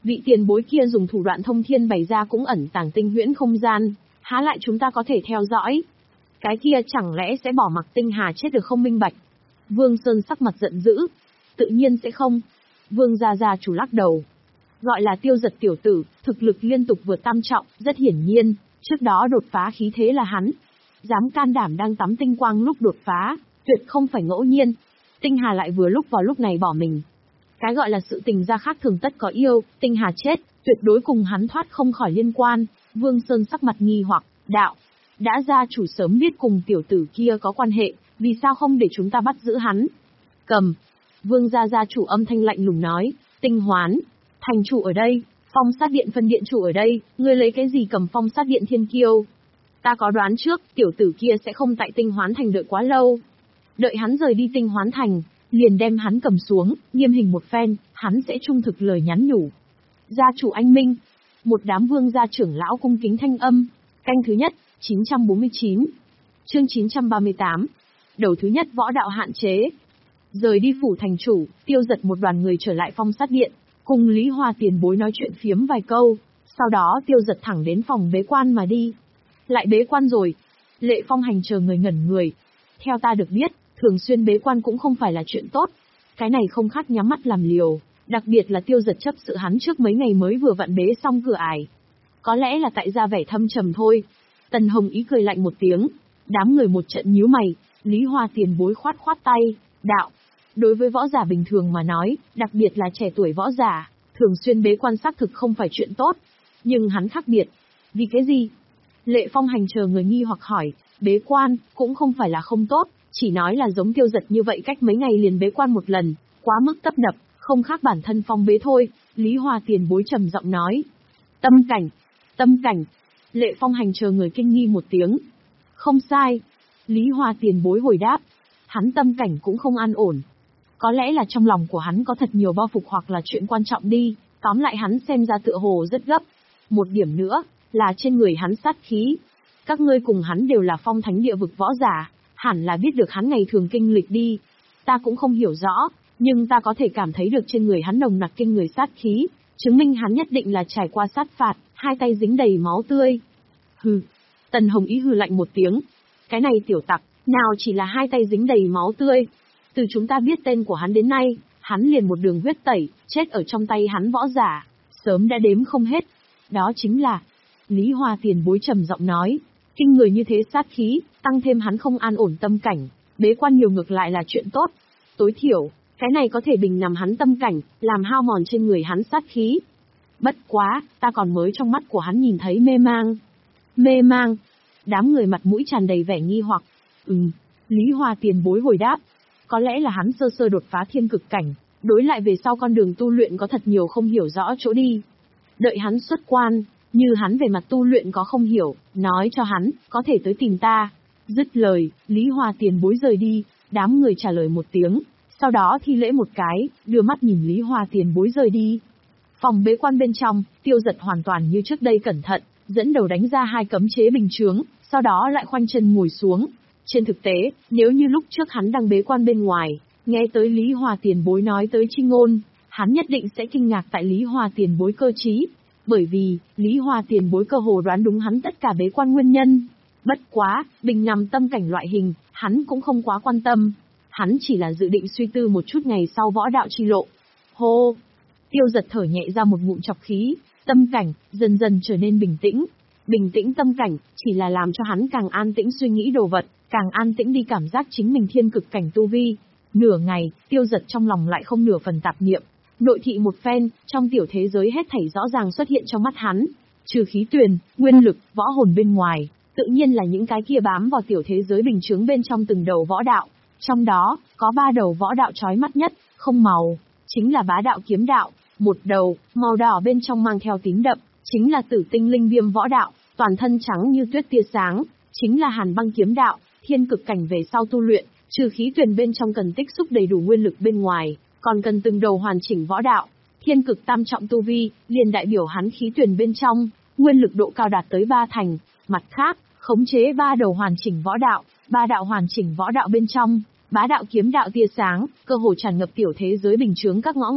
Vị tiền bối kia dùng thủ đoạn thông thiên bày ra cũng ẩn tàng tinh huyễn không gian, há lại chúng ta có thể theo dõi. Cái kia chẳng lẽ sẽ bỏ mặc Tinh Hà chết được không minh bạch? Vương Sơn sắc mặt giận dữ. Tự nhiên sẽ không. Vương gia gia chủ lắc đầu. Gọi là Tiêu Giật tiểu tử, thực lực liên tục vượt tam trọng, rất hiển nhiên, trước đó đột phá khí thế là hắn. Dám can đảm đang tắm tinh quang lúc đột phá, tuyệt không phải ngẫu nhiên. Tinh Hà lại vừa lúc vào lúc này bỏ mình. Cái gọi là sự tình gia khác thường tất có yêu, Tinh Hà chết, tuyệt đối cùng hắn thoát không khỏi liên quan. Vương Sơn sắc mặt nghi hoặc, đạo. Đã gia chủ sớm biết cùng tiểu tử kia có quan hệ, vì sao không để chúng ta bắt giữ hắn? Cầm. Vương gia gia chủ âm thanh lạnh lùng nói, Tinh Hoán. Thành chủ ở đây, phong sát điện phân điện chủ ở đây, ngươi lấy cái gì cầm phong sát điện thiên kiêu? Ta có đoán trước, tiểu tử kia sẽ không tại Tinh Hoán thành đợi quá lâu. Đợi hắn rời đi Tinh Hoán thành, liền đem hắn cầm xuống, nghiêm hình một phen, hắn sẽ trung thực lời nhắn nhủ. Gia chủ anh minh. Một đám vương gia trưởng lão cung kính thanh âm. Canh thứ nhất, chín trăm bốn mươi chín. Chương chín trăm ba mươi tám. Đầu thứ nhất võ đạo hạn chế. Rời đi phủ thành chủ, Tiêu Giật một đoàn người trở lại phong sát điện, cùng Lý Hoa tiền bối nói chuyện phiếm vài câu, sau đó Tiêu Giật thẳng đến phòng bế quan mà đi. Lại bế quan rồi. Lệ Phong Hành chờ người ngẩn người. Theo ta được biết, thường xuyên bế quan cũng không phải là chuyện tốt. Cái này không khác nhắm mắt làm liều, đặc biệt là Tiêu Giật chấp sự hắn trước mấy ngày mới vừa vặn bế xong cửa ải. Có lẽ là tại ra vẻ thâm trầm thôi. Tần Hồng Ý cười lạnh một tiếng, đám người một trận nhíu mày, Lý Hoa tiền bối khoát khoát tay, đạo. Đối với võ giả bình thường mà nói, đặc biệt là trẻ tuổi võ giả, thường xuyên bế quan xác thực không phải chuyện tốt. Nhưng hắn khác biệt. Vì cái gì? Lệ Phong Hành chờ người nghi hoặc hỏi, bế quan, cũng không phải là không tốt, chỉ nói là giống Tiêu Giật như vậy cách mấy ngày liền bế quan một lần, quá mức tấp nập, không khác bản thân phong bế thôi, Lý Hoa tiền bối trầm giọng nói. Tâm cảnh, tâm cảnh, Lệ Phong Hành chờ người kinh nghi một tiếng. Không sai, Lý Hoa tiền bối hồi đáp, hắn tâm cảnh cũng không an ổn. Có lẽ là trong lòng của hắn có thật nhiều bao phục hoặc là chuyện quan trọng đi, tóm lại hắn xem ra tựa hồ rất gấp. Một điểm nữa, là trên người hắn sát khí. Các ngươi cùng hắn đều là phong thánh địa vực võ giả, hẳn là biết được hắn ngày thường kinh lịch đi. Ta cũng không hiểu rõ, nhưng ta có thể cảm thấy được trên người hắn nồng nặc kinh người sát khí, chứng minh hắn nhất định là trải qua sát phạt, hai tay dính đầy máu tươi. Hừ, Tần Hồng Ý hừ lạnh một tiếng. Cái này tiểu tặc, nào chỉ là hai tay dính đầy máu tươi. Từ chúng ta biết tên của hắn đến nay, hắn liền một đường huyết tẩy, chết ở trong tay hắn võ giả, sớm đã đếm không hết. Đó chính là, Lý Hoa tiền bối trầm giọng nói, kinh người như thế sát khí, tăng thêm hắn không an ổn tâm cảnh, bế quan nhiều ngược lại là chuyện tốt. Tối thiểu, cái này có thể bình nằm hắn tâm cảnh, làm hao mòn trên người hắn sát khí. Bất quá, ta còn mới trong mắt của hắn nhìn thấy mê mang. Mê mang. Đám người mặt mũi tràn đầy vẻ nghi hoặc. Ừm, Lý Hoa tiền bối hồi đáp. Có lẽ là hắn sơ sơ đột phá thiên cực cảnh, đối lại về sau con đường tu luyện có thật nhiều không hiểu rõ chỗ đi. Đợi hắn xuất quan, như hắn về mặt tu luyện có không hiểu, nói cho hắn, có thể tới tìm ta. Dứt lời, Lý Hoa tiền bối rời đi, đám người trả lời một tiếng, sau đó thi lễ một cái, đưa mắt nhìn Lý Hoa tiền bối rời đi. Phòng bế quan bên trong, Tiêu Giật hoàn toàn như trước đây cẩn thận, dẫn đầu đánh ra hai cấm chế bình chướng, sau đó lại khoanh chân ngồi xuống. Trên thực tế, nếu như lúc trước hắn đang bế quan bên ngoài, nghe tới Lý Hoa tiền bối nói tới chi ngôn, hắn nhất định sẽ kinh ngạc tại Lý Hoa tiền bối cơ trí, bởi vì, Lý Hoa tiền bối cơ hồ đoán đúng hắn tất cả bế quan nguyên nhân. Bất quá, bình nằm tâm cảnh loại hình, hắn cũng không quá quan tâm. Hắn chỉ là dự định suy tư một chút ngày sau võ đạo chi lộ. Hô! Tiêu Giật thở nhẹ ra một ngụm chọc khí, tâm cảnh, dần dần trở nên bình tĩnh. Bình tĩnh tâm cảnh, chỉ là làm cho hắn càng an tĩnh suy nghĩ đồ vật, càng an tĩnh đi cảm giác chính mình thiên cực cảnh tu vi. Nửa ngày, Tiêu Giật trong lòng lại không nửa phần tạp niệm. Nội thị một phen, trong tiểu thế giới hết thảy rõ ràng xuất hiện trong mắt hắn. Trừ khí tuyền, nguyên lực, võ hồn bên ngoài, tự nhiên là những cái kia bám vào tiểu thế giới bình chướng bên trong từng đầu võ đạo. Trong đó, có ba đầu võ đạo chói mắt nhất, không màu, chính là bá đạo kiếm đạo. Một đầu, màu đỏ bên trong mang theo tím đậm, chính là tử tinh linh viêm võ đạo, toàn thân trắng như tuyết tia sáng, chính là hàn băng kiếm đạo, thiên cực cảnh về sau tu luyện, trừ khí tuyền bên trong cần tích xúc đầy đủ nguyên lực bên ngoài, còn cần từng đầu hoàn chỉnh võ đạo. Thiên cực tam trọng tu vi, liền đại biểu hắn khí tuyền bên trong, nguyên lực độ cao đạt tới ba thành, mặt khác, khống chế ba đầu hoàn chỉnh võ đạo, ba đạo hoàn chỉnh võ đạo bên trong, bá đạo kiếm đạo tia sáng, cơ hồ tràn ngập tiểu thế giới bình chướng các ngõ ngách,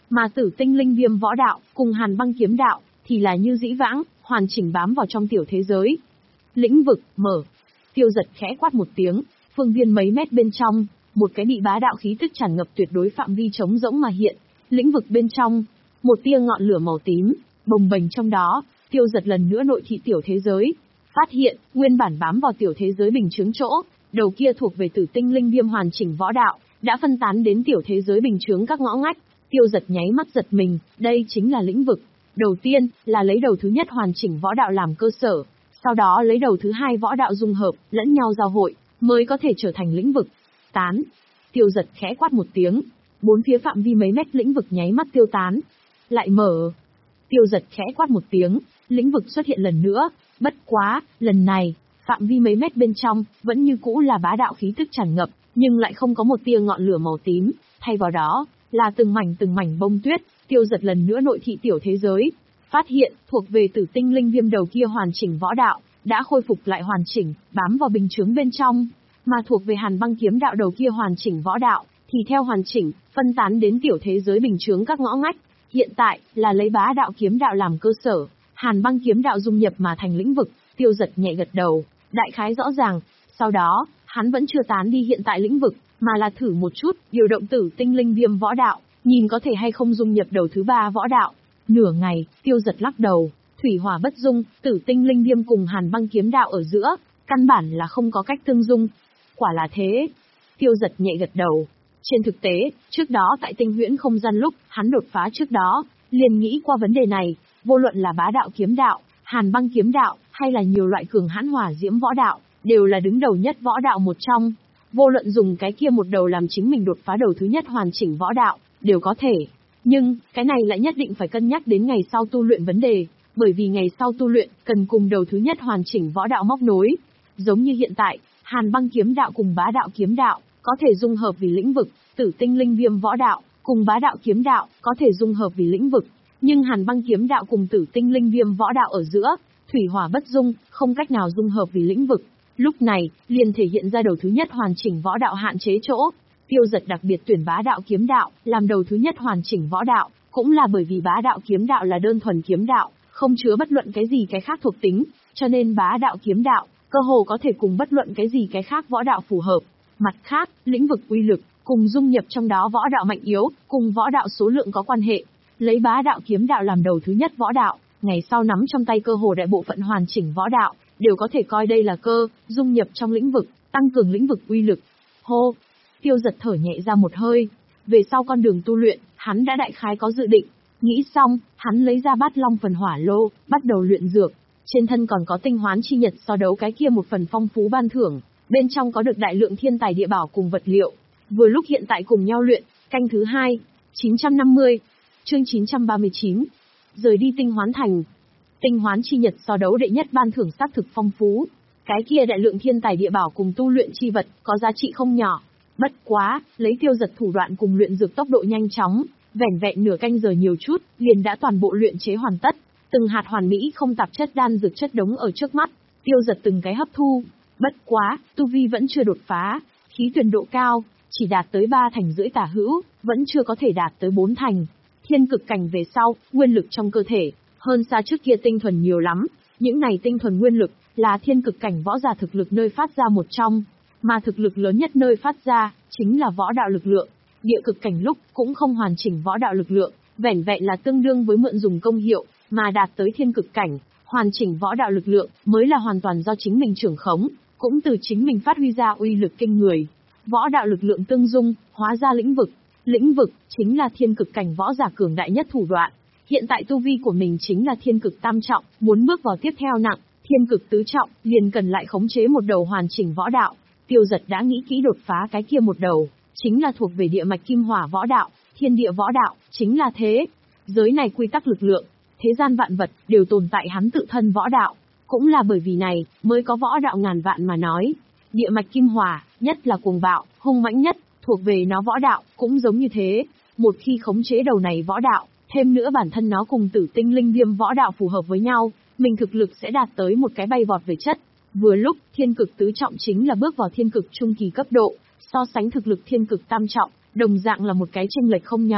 Mà Tử Tinh Linh Viêm võ đạo, cùng Hàn Băng kiếm đạo, thì là như dĩ vãng, hoàn chỉnh bám vào trong tiểu thế giới. Lĩnh vực, mở. Tiêu Giật khẽ quát một tiếng, phương viên mấy mét bên trong, một cái bị bá đạo khí tức tràn ngập tuyệt đối phạm vi trống rỗng mà hiện. Lĩnh vực bên trong, một tia ngọn lửa màu tím, bồng bềnh trong đó, Tiêu Giật lần nữa nội thị tiểu thế giới. Phát hiện, nguyên bản bám vào tiểu thế giới bình chướng chỗ, đầu kia thuộc về Tử Tinh Linh Viêm hoàn chỉnh võ đạo, đã phân tán đến tiểu thế giới bình chướng các ngõ ngách. Tiêu Giật nháy mắt giật mình, đây chính là lĩnh vực. Đầu tiên, là lấy đầu thứ nhất hoàn chỉnh võ đạo làm cơ sở, sau đó lấy đầu thứ hai võ đạo dung hợp, lẫn nhau giao hội, mới có thể trở thành lĩnh vực. Tán. Tiêu Giật khẽ quát một tiếng, bốn phía phạm vi mấy mét lĩnh vực nháy mắt tiêu tán. Lại mở. Tiêu Giật khẽ quát một tiếng, lĩnh vực xuất hiện lần nữa, bất quá, lần này, phạm vi mấy mét bên trong, vẫn như cũ là bá đạo khí tức tràn ngập, nhưng lại không có một tia ngọn lửa màu tím, thay vào đó, là từng mảnh từng mảnh bông tuyết. Tiêu Giật lần nữa nội thị tiểu thế giới, phát hiện, thuộc về Tử Tinh Linh Viêm đầu kia hoàn chỉnh võ đạo, đã khôi phục lại hoàn chỉnh, bám vào bình chướng bên trong, mà thuộc về Hàn Băng kiếm đạo đầu kia hoàn chỉnh võ đạo, thì theo hoàn chỉnh, phân tán đến tiểu thế giới bình chướng các ngõ ngách. Hiện tại, là lấy bá đạo kiếm đạo làm cơ sở, Hàn Băng kiếm đạo dung nhập mà thành lĩnh vực. Tiêu Giật nhẹ gật đầu, đại khái rõ ràng, sau đó, hắn vẫn chưa tán đi hiện tại lĩnh vực, mà là thử một chút, điều động Tử Tinh Linh Viêm võ đạo, nhìn có thể hay không dung nhập đầu thứ ba võ đạo. Nửa ngày, Tiêu Giật lắc đầu, thủy hỏa bất dung, Tử Tinh Linh Viêm cùng Hàn Băng kiếm đạo ở giữa, căn bản là không có cách tương dung. Quả là thế. Tiêu Giật nhẹ gật đầu. Trên thực tế, trước đó tại Tinh Huyễn không gian lúc hắn đột phá trước đó, liền nghĩ qua vấn đề này, vô luận là bá đạo kiếm đạo, Hàn Băng kiếm đạo, hay là nhiều loại cường hãn hỏa diễm võ đạo, đều là đứng đầu nhất võ đạo một trong. Vô luận dùng cái kia một đầu làm chính mình đột phá đầu thứ nhất hoàn chỉnh võ đạo, đều có thể. Nhưng, cái này lại nhất định phải cân nhắc đến ngày sau tu luyện vấn đề, bởi vì ngày sau tu luyện, cần cùng đầu thứ nhất hoàn chỉnh võ đạo móc nối. Giống như hiện tại, Hàn Băng kiếm đạo cùng bá đạo kiếm đạo, có thể dung hợp vì lĩnh vực, Tử Tinh Linh Viêm võ đạo, cùng bá đạo kiếm đạo, có thể dung hợp vì lĩnh vực. Nhưng Hàn Băng kiếm đạo cùng Tử Tinh Linh Viêm võ đạo ở giữa, thủy hỏa bất dung, không cách nào dung hợp vì lĩnh vực. Lúc này, liền thể hiện ra đầu thứ nhất hoàn chỉnh võ đạo hạn chế chỗ. Tiêu Giật đặc biệt tuyển bá đạo kiếm đạo, làm đầu thứ nhất hoàn chỉnh võ đạo, cũng là bởi vì bá đạo kiếm đạo là đơn thuần kiếm đạo, không chứa bất luận cái gì cái khác thuộc tính, cho nên bá đạo kiếm đạo, cơ hồ có thể cùng bất luận cái gì cái khác võ đạo phù hợp. Mặt khác, lĩnh vực uy lực, cùng dung nhập trong đó võ đạo mạnh yếu, cùng võ đạo số lượng có quan hệ. Lấy bá đạo kiếm đạo làm đầu thứ nhất võ đạo, ngày sau nắm trong tay cơ hồ đại bộ phận hoàn chỉnh võ đạo, đều có thể coi đây là cơ, dung nhập trong lĩnh vực, tăng cường lĩnh vực uy lực. Hô! Tiêu Giật thở nhẹ ra một hơi. Về sau con đường tu luyện, hắn đã đại khái có dự định. Nghĩ xong, hắn lấy ra bát long phần hỏa lô, bắt đầu luyện dược. Trên thân còn có tinh hoán chi nhật so đấu cái kia một phần phong phú ban thưởng, bên trong có được đại lượng thiên tài địa bảo cùng vật liệu. Vừa lúc hiện tại cùng nhau luyện, canh thứ hai, chín trăm năm mươi, chương chín trăm ba mươi chín. Rời đi tinh hoán thành. Tinh hoán chi nhật so đấu đệ nhất ban thưởng xác thực phong phú. Cái kia đại lượng thiên tài địa bảo cùng tu luyện chi vật, có giá trị không nhỏ. Bất quá, lấy Tiêu Giật thủ đoạn cùng luyện dược tốc độ nhanh chóng, vẻn vẹn nửa canh giờ nhiều chút, liền đã toàn bộ luyện chế hoàn tất. Từng hạt hoàn mỹ không tạp chất đan dược chất đống ở trước mắt, Tiêu Giật từng cái hấp thu. Bất quá, tu vi vẫn chưa đột phá, khí tuyển độ cao, chỉ đạt tới ba thành rưỡi tả hữu, vẫn chưa có thể đạt tới bốn thành. Thiên cực cảnh về sau, nguyên lực trong cơ thể, hơn xa trước kia tinh thuần nhiều lắm. Những này tinh thuần nguyên lực, là thiên cực cảnh võ giả thực lực nơi phát ra một trong. Mà thực lực lớn nhất nơi phát ra, chính là võ đạo lực lượng. Địa cực cảnh lúc, cũng không hoàn chỉnh võ đạo lực lượng, vẻn vẹn là tương đương với mượn dùng công hiệu, mà đạt tới thiên cực cảnh, hoàn chỉnh võ đạo lực lượng, mới là hoàn toàn do chính mình trưởng khống, cũng từ chính mình phát huy ra uy lực kinh người. Võ đạo lực lượng tương dung, hóa ra lĩnh vực. Lĩnh vực, chính là thiên cực cảnh võ giả cường đại nhất thủ đoạn. Hiện tại tu vi của mình chính là thiên cực tam trọng, muốn bước vào tiếp theo nặng, thiên cực tứ trọng, liền cần lại khống chế một đầu hoàn chỉnh võ đạo. Tiêu Giật đã nghĩ kỹ đột phá cái kia một đầu, chính là thuộc về địa mạch kim hỏa võ đạo, thiên địa võ đạo, chính là thế. Giới này quy tắc lực lượng, thế gian vạn vật, đều tồn tại hắn tự thân võ đạo. Cũng là bởi vì này, mới có võ đạo ngàn vạn mà nói. Địa mạch kim hỏa, nhất là cuồng bạo, hung mãnh nhất, thuộc về nó võ đạo, cũng giống như thế. Một khi khống chế đầu này võ đạo, thêm nữa bản thân nó cùng Tử Tinh Linh Viêm võ đạo phù hợp với nhau, mình thực lực sẽ đạt tới một cái bay vọt về chất. Vừa lúc, thiên cực tứ trọng chính là bước vào thiên cực trung kỳ cấp độ, so sánh thực lực thiên cực tam trọng, đồng dạng là một cái chênh lệch không nhỏ.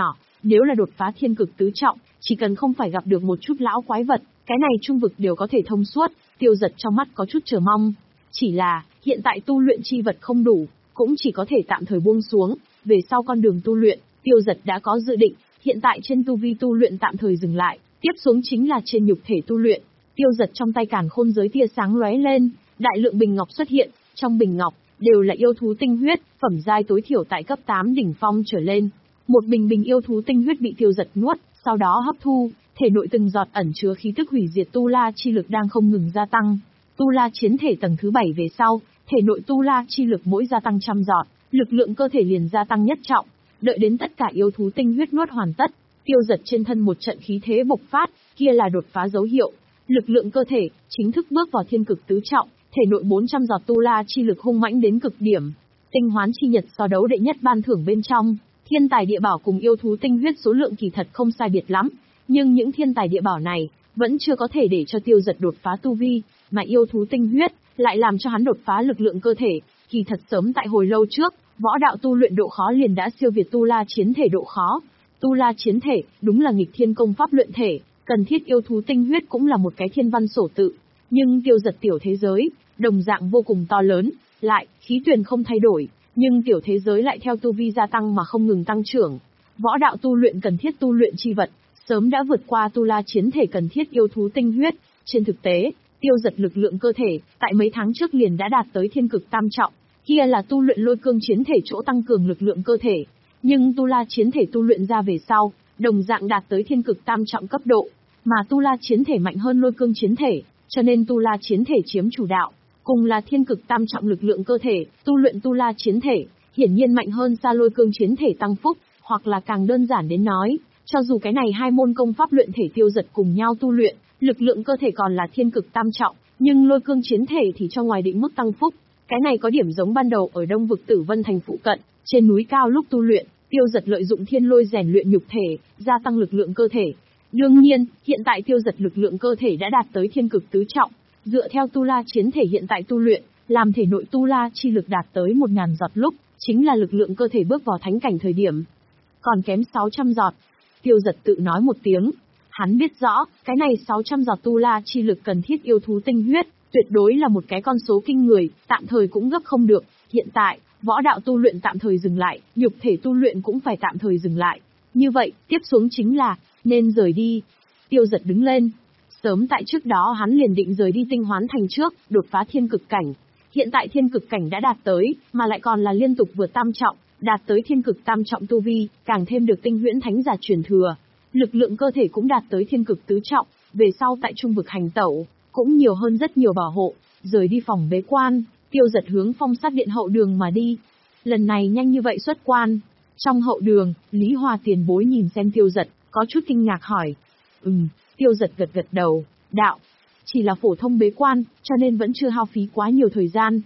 Nếu là đột phá thiên cực tứ trọng, chỉ cần không phải gặp được một chút lão quái vật, cái này trung vực đều có thể thông suốt. Tiêu Dật trong mắt có chút chờ mong. Chỉ là, hiện tại tu luyện chi vật không đủ, cũng chỉ có thể tạm thời buông xuống. Về sau con đường tu luyện, Tiêu Dật đã có dự định, hiện tại trên tu vi tu luyện tạm thời dừng lại, tiếp xuống chính là trên nhục thể tu luyện. Tiêu Dật trong tay càn khôn giới tia sáng lóe lên, đại lượng bình ngọc xuất hiện, trong bình ngọc đều là yêu thú tinh huyết, phẩm giai tối thiểu tại cấp tám đỉnh phong trở lên. Một bình bình yêu thú tinh huyết bị Tiêu Dật nuốt, sau đó hấp thu, thể nội từng giọt ẩn chứa khí tức hủy diệt tu la chi lực đang không ngừng gia tăng. Tu la chiến thể tầng thứ bảy về sau, thể nội tu la chi lực mỗi gia tăng trăm giọt, lực lượng cơ thể liền gia tăng nhất trọng. Đợi đến tất cả yêu thú tinh huyết nuốt hoàn tất, Tiêu Dật trên thân một trận khí thế bộc phát, kia là đột phá dấu hiệu. Lực lượng cơ thể chính thức bước vào thiên cực tứ trọng, thể nội bốn trăm giọt tu la chi lực hung mãnh đến cực điểm. Tinh hoán chi nhật so đấu đệ nhất ban thưởng bên trong, thiên tài địa bảo cùng yêu thú tinh huyết số lượng kỳ thật không sai biệt lắm, nhưng những thiên tài địa bảo này vẫn chưa có thể để cho Tiêu Dật đột phá tu vi, mà yêu thú tinh huyết lại làm cho hắn đột phá lực lượng cơ thể. Kỳ thật sớm tại hồi lâu trước, võ đạo tu luyện độ khó liền đã siêu việt tu la chiến thể độ khó. Tu la chiến thể đúng là nghịch thiên công pháp luyện thể, cần thiết yêu thú tinh huyết cũng là một cái thiên văn sổ tự, nhưng Tiêu Dật tiểu thế giới đồng dạng vô cùng to lớn, lại khí tuyển không thay đổi, nhưng tiểu thế giới lại theo tu vi gia tăng mà không ngừng tăng trưởng. Võ đạo tu luyện cần thiết tu luyện chi vật, sớm đã vượt qua tu la chiến thể cần thiết yêu thú tinh huyết. Trên thực tế, Tiêu Dật lực lượng cơ thể tại mấy tháng trước liền đã đạt tới thiên cực tam trọng, kia là tu luyện lôi cương chiến thể chỗ tăng cường lực lượng cơ thể, nhưng tu la chiến thể tu luyện ra về sau, đồng dạng đạt tới thiên cực tam trọng cấp độ, mà tu la chiến thể mạnh hơn lôi cương chiến thể, cho nên tu la chiến thể chiếm chủ đạo. Cùng là thiên cực tam trọng lực lượng cơ thể, tu luyện tu la chiến thể, hiển nhiên mạnh hơn xa lôi cương chiến thể tăng phúc, hoặc là càng đơn giản đến nói, cho dù cái này hai môn công pháp luyện thể Tiêu Dật cùng nhau tu luyện, lực lượng cơ thể còn là thiên cực tam trọng, nhưng lôi cương chiến thể thì cho ngoài định mức tăng phúc. Cái này có điểm giống ban đầu ở Đông vực Tử Vân thành phụ cận, trên núi cao lúc tu luyện, Tiêu Dật lợi dụng thiên lôi rèn luyện nhục thể, gia tăng lực lượng cơ thể. Đương nhiên, hiện tại Tiêu Dật lực lượng cơ thể đã đạt tới thiên cực tứ trọng, dựa theo tu la chiến thể hiện tại tu luyện, làm thể nội tu la chi lực đạt tới một ngàn giọt lúc, chính là lực lượng cơ thể bước vào thánh cảnh thời điểm. Còn kém sáu trăm giọt. Tiêu Dật tự nói một tiếng. Hắn biết rõ, cái này sáu trăm giọt tu la chi lực cần thiết yêu thú tinh huyết, tuyệt đối là một cái con số kinh người, tạm thời cũng gấp không được. Hiện tại, võ đạo tu luyện tạm thời dừng lại, nhục thể tu luyện cũng phải tạm thời dừng lại. Như vậy, tiếp xuống chính là, nên rời đi. Tiêu Dật đứng lên. Sớm tại trước đó hắn liền định rời đi tinh hoán thành trước, đột phá thiên cực cảnh. Hiện tại thiên cực cảnh đã đạt tới, mà lại còn là liên tục vượt tam trọng, đạt tới thiên cực tam trọng tu vi, càng thêm được tinh huyễn thánh giả truyền thừa. Lực lượng cơ thể cũng đạt tới thiên cực tứ trọng, về sau tại trung vực hành tẩu, cũng nhiều hơn rất nhiều bảo hộ, rời đi phòng bế quan, Tiêu Dật hướng phong sát điện hậu đường mà đi. Lần này nhanh như vậy xuất quan. Trong hậu đường, Lý Hoa tiền bối nhìn xem Tiêu Dật, có chút kinh ngạc hỏi. Ừm, Tiêu Dật gật gật đầu, đạo. Chỉ là phổ thông bế quan, cho nên vẫn chưa hao phí quá nhiều thời gian.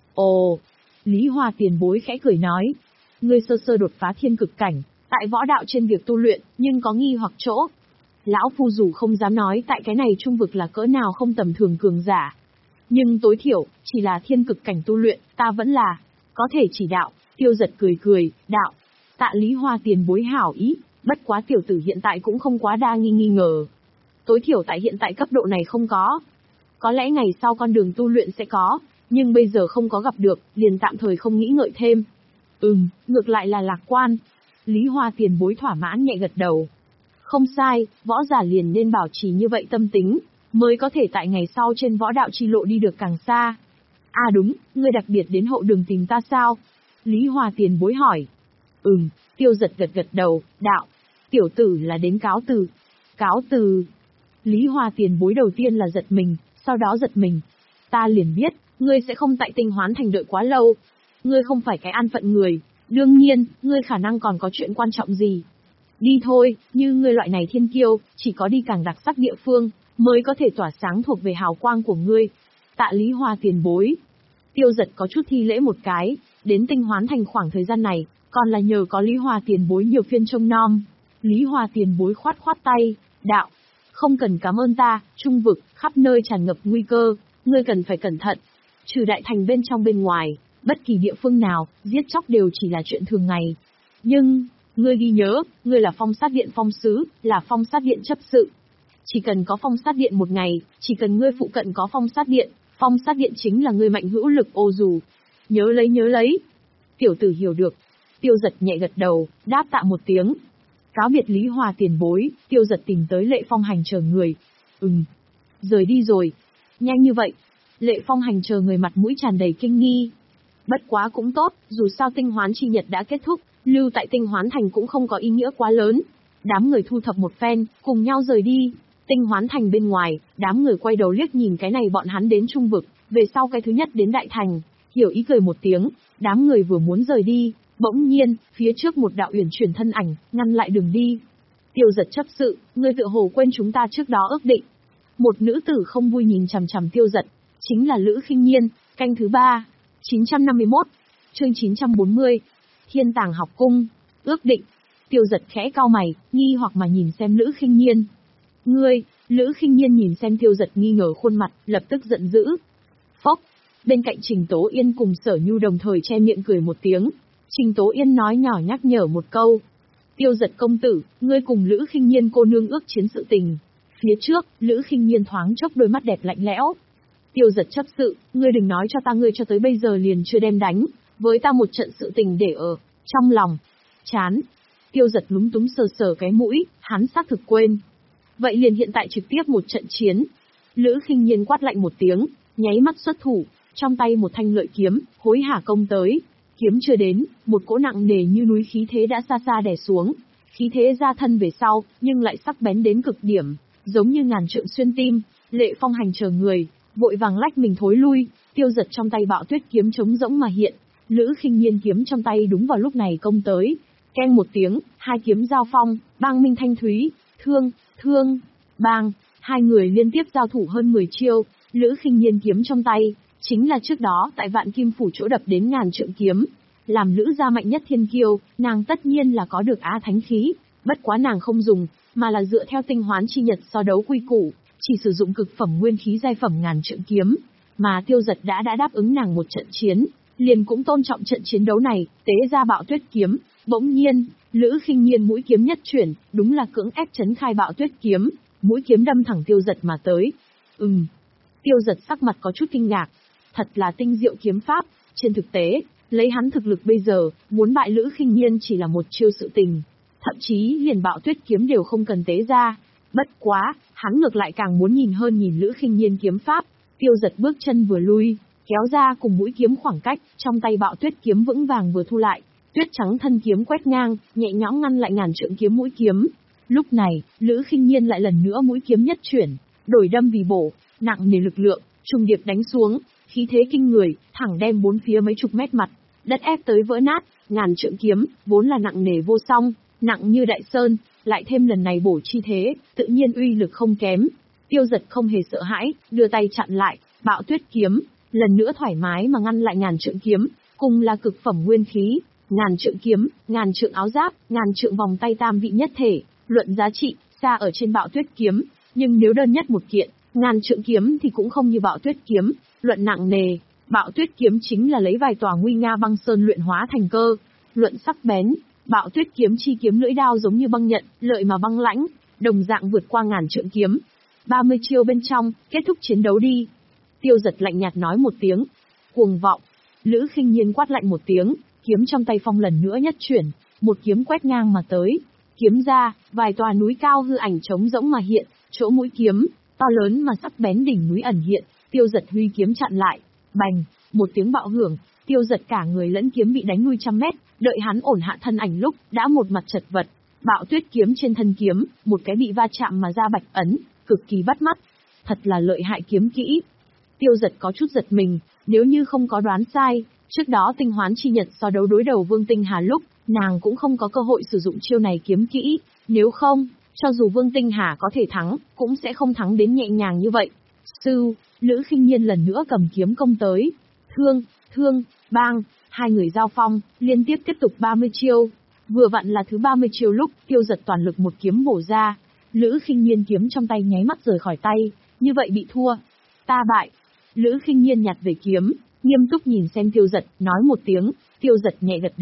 Ồ, Lý Hoa tiền bối khẽ cười nói. Ngươi sơ sơ đột phá thiên cực cảnh, tại võ đạo trên việc tu luyện, nhưng có nghi hoặc chỗ. Lão Phu dù không dám nói tại cái này trung vực là cỡ nào không tầm thường cường giả. Nhưng tối thiểu, chỉ là thiên cực cảnh tu luyện, ta vẫn là, có thể chỉ đạo. Tiêu Dật cười cười, đạo. Tạ Lý Hoa tiền bối hảo ý, bất quá tiểu tử hiện tại cũng không quá đa nghi nghi ngờ. Tối thiểu tại hiện tại cấp độ này không có. Có lẽ ngày sau con đường tu luyện sẽ có, nhưng bây giờ không có gặp được, liền tạm thời không nghĩ ngợi thêm. Ừm, ngược lại là lạc quan. Lý Hoa tiền bối thỏa mãn nhẹ gật đầu. Không sai, võ giả liền nên bảo trì như vậy tâm tính, mới có thể tại ngày sau trên võ đạo chi lộ đi được càng xa. À đúng, ngươi đặc biệt đến hậu đường tìm ta sao? Lý Hoa tiền bối hỏi. Ừm, Tiêu Dật gật gật đầu, đạo. Tiểu tử là đến cáo từ. Cáo từ. Lý Hoa tiền bối đầu tiên là giật mình, sau đó giật mình. Ta liền biết, ngươi sẽ không tại tinh hoán thành đợi quá lâu. Ngươi không phải cái an phận người, đương nhiên, ngươi khả năng còn có chuyện quan trọng gì. Đi thôi, như ngươi loại này thiên kiêu, chỉ có đi càng đặc sắc địa phương, mới có thể tỏa sáng thuộc về hào quang của ngươi. Tạ Lý Hoa tiền bối. Tiêu Dật có chút thi lễ một cái, đến tinh hoán thành khoảng thời gian này, còn là nhờ có Lý Hoa tiền bối nhiều phiên trông nom. Lý Hoa tiền bối khoát khoát tay, đạo. Không cần cảm ơn ta, trung vực, khắp nơi tràn ngập nguy cơ, ngươi cần phải cẩn thận. Trừ đại thành bên trong bên ngoài, bất kỳ địa phương nào, giết chóc đều chỉ là chuyện thường ngày. Nhưng, Ngươi ghi nhớ, ngươi là phong sát điện phong sứ, là phong sát điện chấp sự. Chỉ cần có phong sát điện một ngày, chỉ cần ngươi phụ cận có phong sát điện, phong sát điện chính là ngươi mạnh hữu lực ô dù. Nhớ lấy nhớ lấy. Tiểu tử hiểu được. Tiêu Giật nhẹ gật đầu, đáp tạ một tiếng. Cáo biệt Lý Hòa tiền bối, Tiêu Giật tìm tới Lệ Phong Hành chờ người. Ừm. Rời đi rồi. Nhanh như vậy. Lệ Phong Hành chờ người mặt mũi tràn đầy kinh nghi. Bất quá cũng tốt, dù sao tinh hoán chi nhật đã kết thúc, lưu tại tinh hoán thành cũng không có ý nghĩa quá lớn. Đám người thu thập một phen, cùng nhau rời đi. Tinh hoán thành bên ngoài, đám người quay đầu liếc nhìn cái này bọn hắn đến trung vực, về sau cái thứ nhất đến đại thành. Hiểu ý cười một tiếng, đám người vừa muốn rời đi, bỗng nhiên, phía trước một đạo uyển chuyển thân ảnh, ngăn lại đường đi. Tiêu Giật chấp sự, ngươi tựa hồ quên chúng ta trước đó ước định. Một nữ tử không vui nhìn chằm chằm Tiêu Giật, chính là Lữ Khinh Nhiên, canh thứ ba, chín trăm năm mươi mốt, chương chín trăm bốn mươi, Thiên Tàng học cung, ước định. Tiêu Giật khẽ cau mày, nghi hoặc mà nhìn xem Lữ Khinh Nhiên. Ngươi, Lữ Khinh Nhiên nhìn xem Tiêu Giật nghi ngờ khuôn mặt, lập tức giận dữ. Phốc, bên cạnh Trình Tố Yên cùng Sở Nhu đồng thời che miệng cười một tiếng. Trình Tố Yên nói nhỏ nhắc nhở một câu. Tiêu Giật công tử, ngươi cùng Lữ Khinh Nhiên cô nương ước chiến sự tình. Phía trước, Lữ Khinh Nhiên thoáng chốc đôi mắt đẹp lạnh lẽo. Tiêu Giật chấp sự, ngươi đừng nói cho ta ngươi cho tới bây giờ liền chưa đem đánh, với ta một trận sự tình để ở trong lòng. Chán. Tiêu Giật lúng túng sờ sờ cái mũi, hắn xác thực quên. Vậy liền hiện tại trực tiếp một trận chiến. Lữ Khinh Nhiên quát lạnh một tiếng, nháy mắt xuất thủ, trong tay một thanh lợi kiếm, hối hả công tới. Kiếm chưa đến, một cỗ nặng nề như núi khí thế đã xa xa đè xuống. Khí thế ra thân về sau, nhưng lại sắc bén đến cực điểm, giống như ngàn trượng xuyên tim. Lệ Phong Hành chờ người, vội vàng lách mình thối lui. Tiêu Giật trong tay Bạo Tuyết kiếm trống rỗng mà hiện. Lữ Khinh Nhiên kiếm trong tay đúng vào lúc này công tới. Keng một tiếng, hai kiếm giao phong, bang minh thanh thúy, thương, thương, bang, hai người liên tiếp giao thủ hơn mười chiêu. Lữ Khinh Nhiên kiếm trong tay, chính là trước đó tại Vạn Kim Phủ chỗ đập đến ngàn trượng kiếm. Làm Lữ gia mạnh nhất thiên kiêu, nàng tất nhiên là có được á thánh khí, bất quá nàng không dùng, mà là dựa theo tinh hoán chi nhật so đấu quy củ, chỉ sử dụng cực phẩm nguyên khí giai phẩm ngàn trượng kiếm. Mà Tiêu Giật đã đã đáp ứng nàng một trận chiến, liền cũng tôn trọng trận chiến đấu này, tế ra Bạo Tuyết kiếm. Bỗng nhiên, Lữ Khinh Nhiên mũi kiếm nhất chuyển, đúng là cưỡng ép chấn khai Bạo Tuyết kiếm, mũi kiếm đâm thẳng Tiêu Giật mà tới. Ừm. Tiêu Giật sắc mặt có chút kinh ngạc, thật là tinh diệu kiếm pháp, trên thực tế, lấy hắn thực lực bây giờ, muốn bại Lữ Khinh Nhiên chỉ là một chiêu sự tình, thậm chí liền Bạo Tuyết kiếm đều không cần tế ra. Bất quá, hắn ngược lại càng muốn nhìn hơn nhìn Lữ Khinh Nhiên kiếm pháp. Tiêu Giật bước chân vừa lui, kéo ra cùng mũi kiếm khoảng cách, trong tay Bạo Tuyết kiếm vững vàng vừa thu lại, tuyết trắng thân kiếm quét ngang, nhẹ nhõm ngăn lại ngàn trượng kiếm mũi kiếm. Lúc này, Lữ Khinh Nhiên lại lần nữa mũi kiếm nhất chuyển, đổi đâm vì bổ, nặng nề lực lượng, trùng điệp đánh xuống, khí thế kinh người, thẳng đem bốn phía mấy chục mét mặt đất ép tới vỡ nát. Ngàn trượng kiếm vốn là nặng nề vô song, nặng như đại sơn, lại thêm lần này bổ chi thế, tự nhiên uy lực không kém. Tiêu Giật không hề sợ hãi, đưa tay chặn lại, Bạo Tuyết kiếm, lần nữa thoải mái mà ngăn lại ngàn trượng kiếm, cùng là cực phẩm nguyên khí, ngàn trượng kiếm, ngàn trượng áo giáp, ngàn trượng vòng tay tam vị nhất thể, luận giá trị, xa ở trên Bạo Tuyết kiếm, nhưng nếu đơn nhất một kiện, ngàn trượng kiếm thì cũng không như Bạo Tuyết kiếm, luận nặng nề, Bạo Tuyết kiếm chính là lấy vài tòa nguy nga băng sơn luyện hóa thành cơ, luận sắc bén, Bạo Tuyết kiếm chi kiếm lưỡi đao giống như băng nhận, lợi mà băng lãnh, đồng dạng vượt qua ngàn trượng kiếm. ba mươi chiêu bên trong, kết thúc chiến đấu đi. Tiêu Giật lạnh nhạt nói một tiếng. Cuồng vọng. Lữ Khinh Nhiên quát lạnh một tiếng, kiếm trong tay phong lần nữa nhất chuyển, một kiếm quét ngang mà tới. Kiếm ra, vài tòa núi cao hư ảnh trống rỗng mà hiện, chỗ mũi kiếm, to lớn mà sắc bén đỉnh núi ẩn hiện. Tiêu Giật huy kiếm chặn lại. Bành, một tiếng bạo hưởng, Tiêu Giật cả người lẫn kiếm bị đánh lui trăm mét, đợi hắn ổn hạ thân ảnh lúc, đã một mặt chật vật. Bạo Tuyết kiếm trên thân kiếm, một cái bị va chạm mà ra bạch ấn, cực kỳ bắt mắt. Thật là lợi hại kiếm kỹ. Tiêu Giật có chút giật mình, nếu như không có đoán sai, trước đó tinh hoán chi nhật so đấu đối đầu Vương Tinh Hà lúc, nàng cũng không có cơ hội sử dụng chiêu này kiếm kỹ, nếu không, cho dù Vương Tinh Hà có thể thắng, cũng sẽ không thắng đến nhẹ nhàng như vậy. Sư, Lữ Khinh Nhiên lần nữa cầm kiếm công tới. Thương, thương, bang, hai người giao phong, liên tiếp tiếp tục ba mươi chiêu. Vừa vặn là thứ ba mươi chiêu lúc, Tiêu Giật toàn lực một kiếm bổ ra. Lữ Khinh Nhiên kiếm trong tay nháy mắt rời khỏi tay, như vậy bị thua. Ta bại. Lữ Khinh Nhiên nhặt về kiếm, nghiêm túc nhìn xem Tiêu Giật, nói một tiếng. Tiêu Giật nhẹ gật đầu,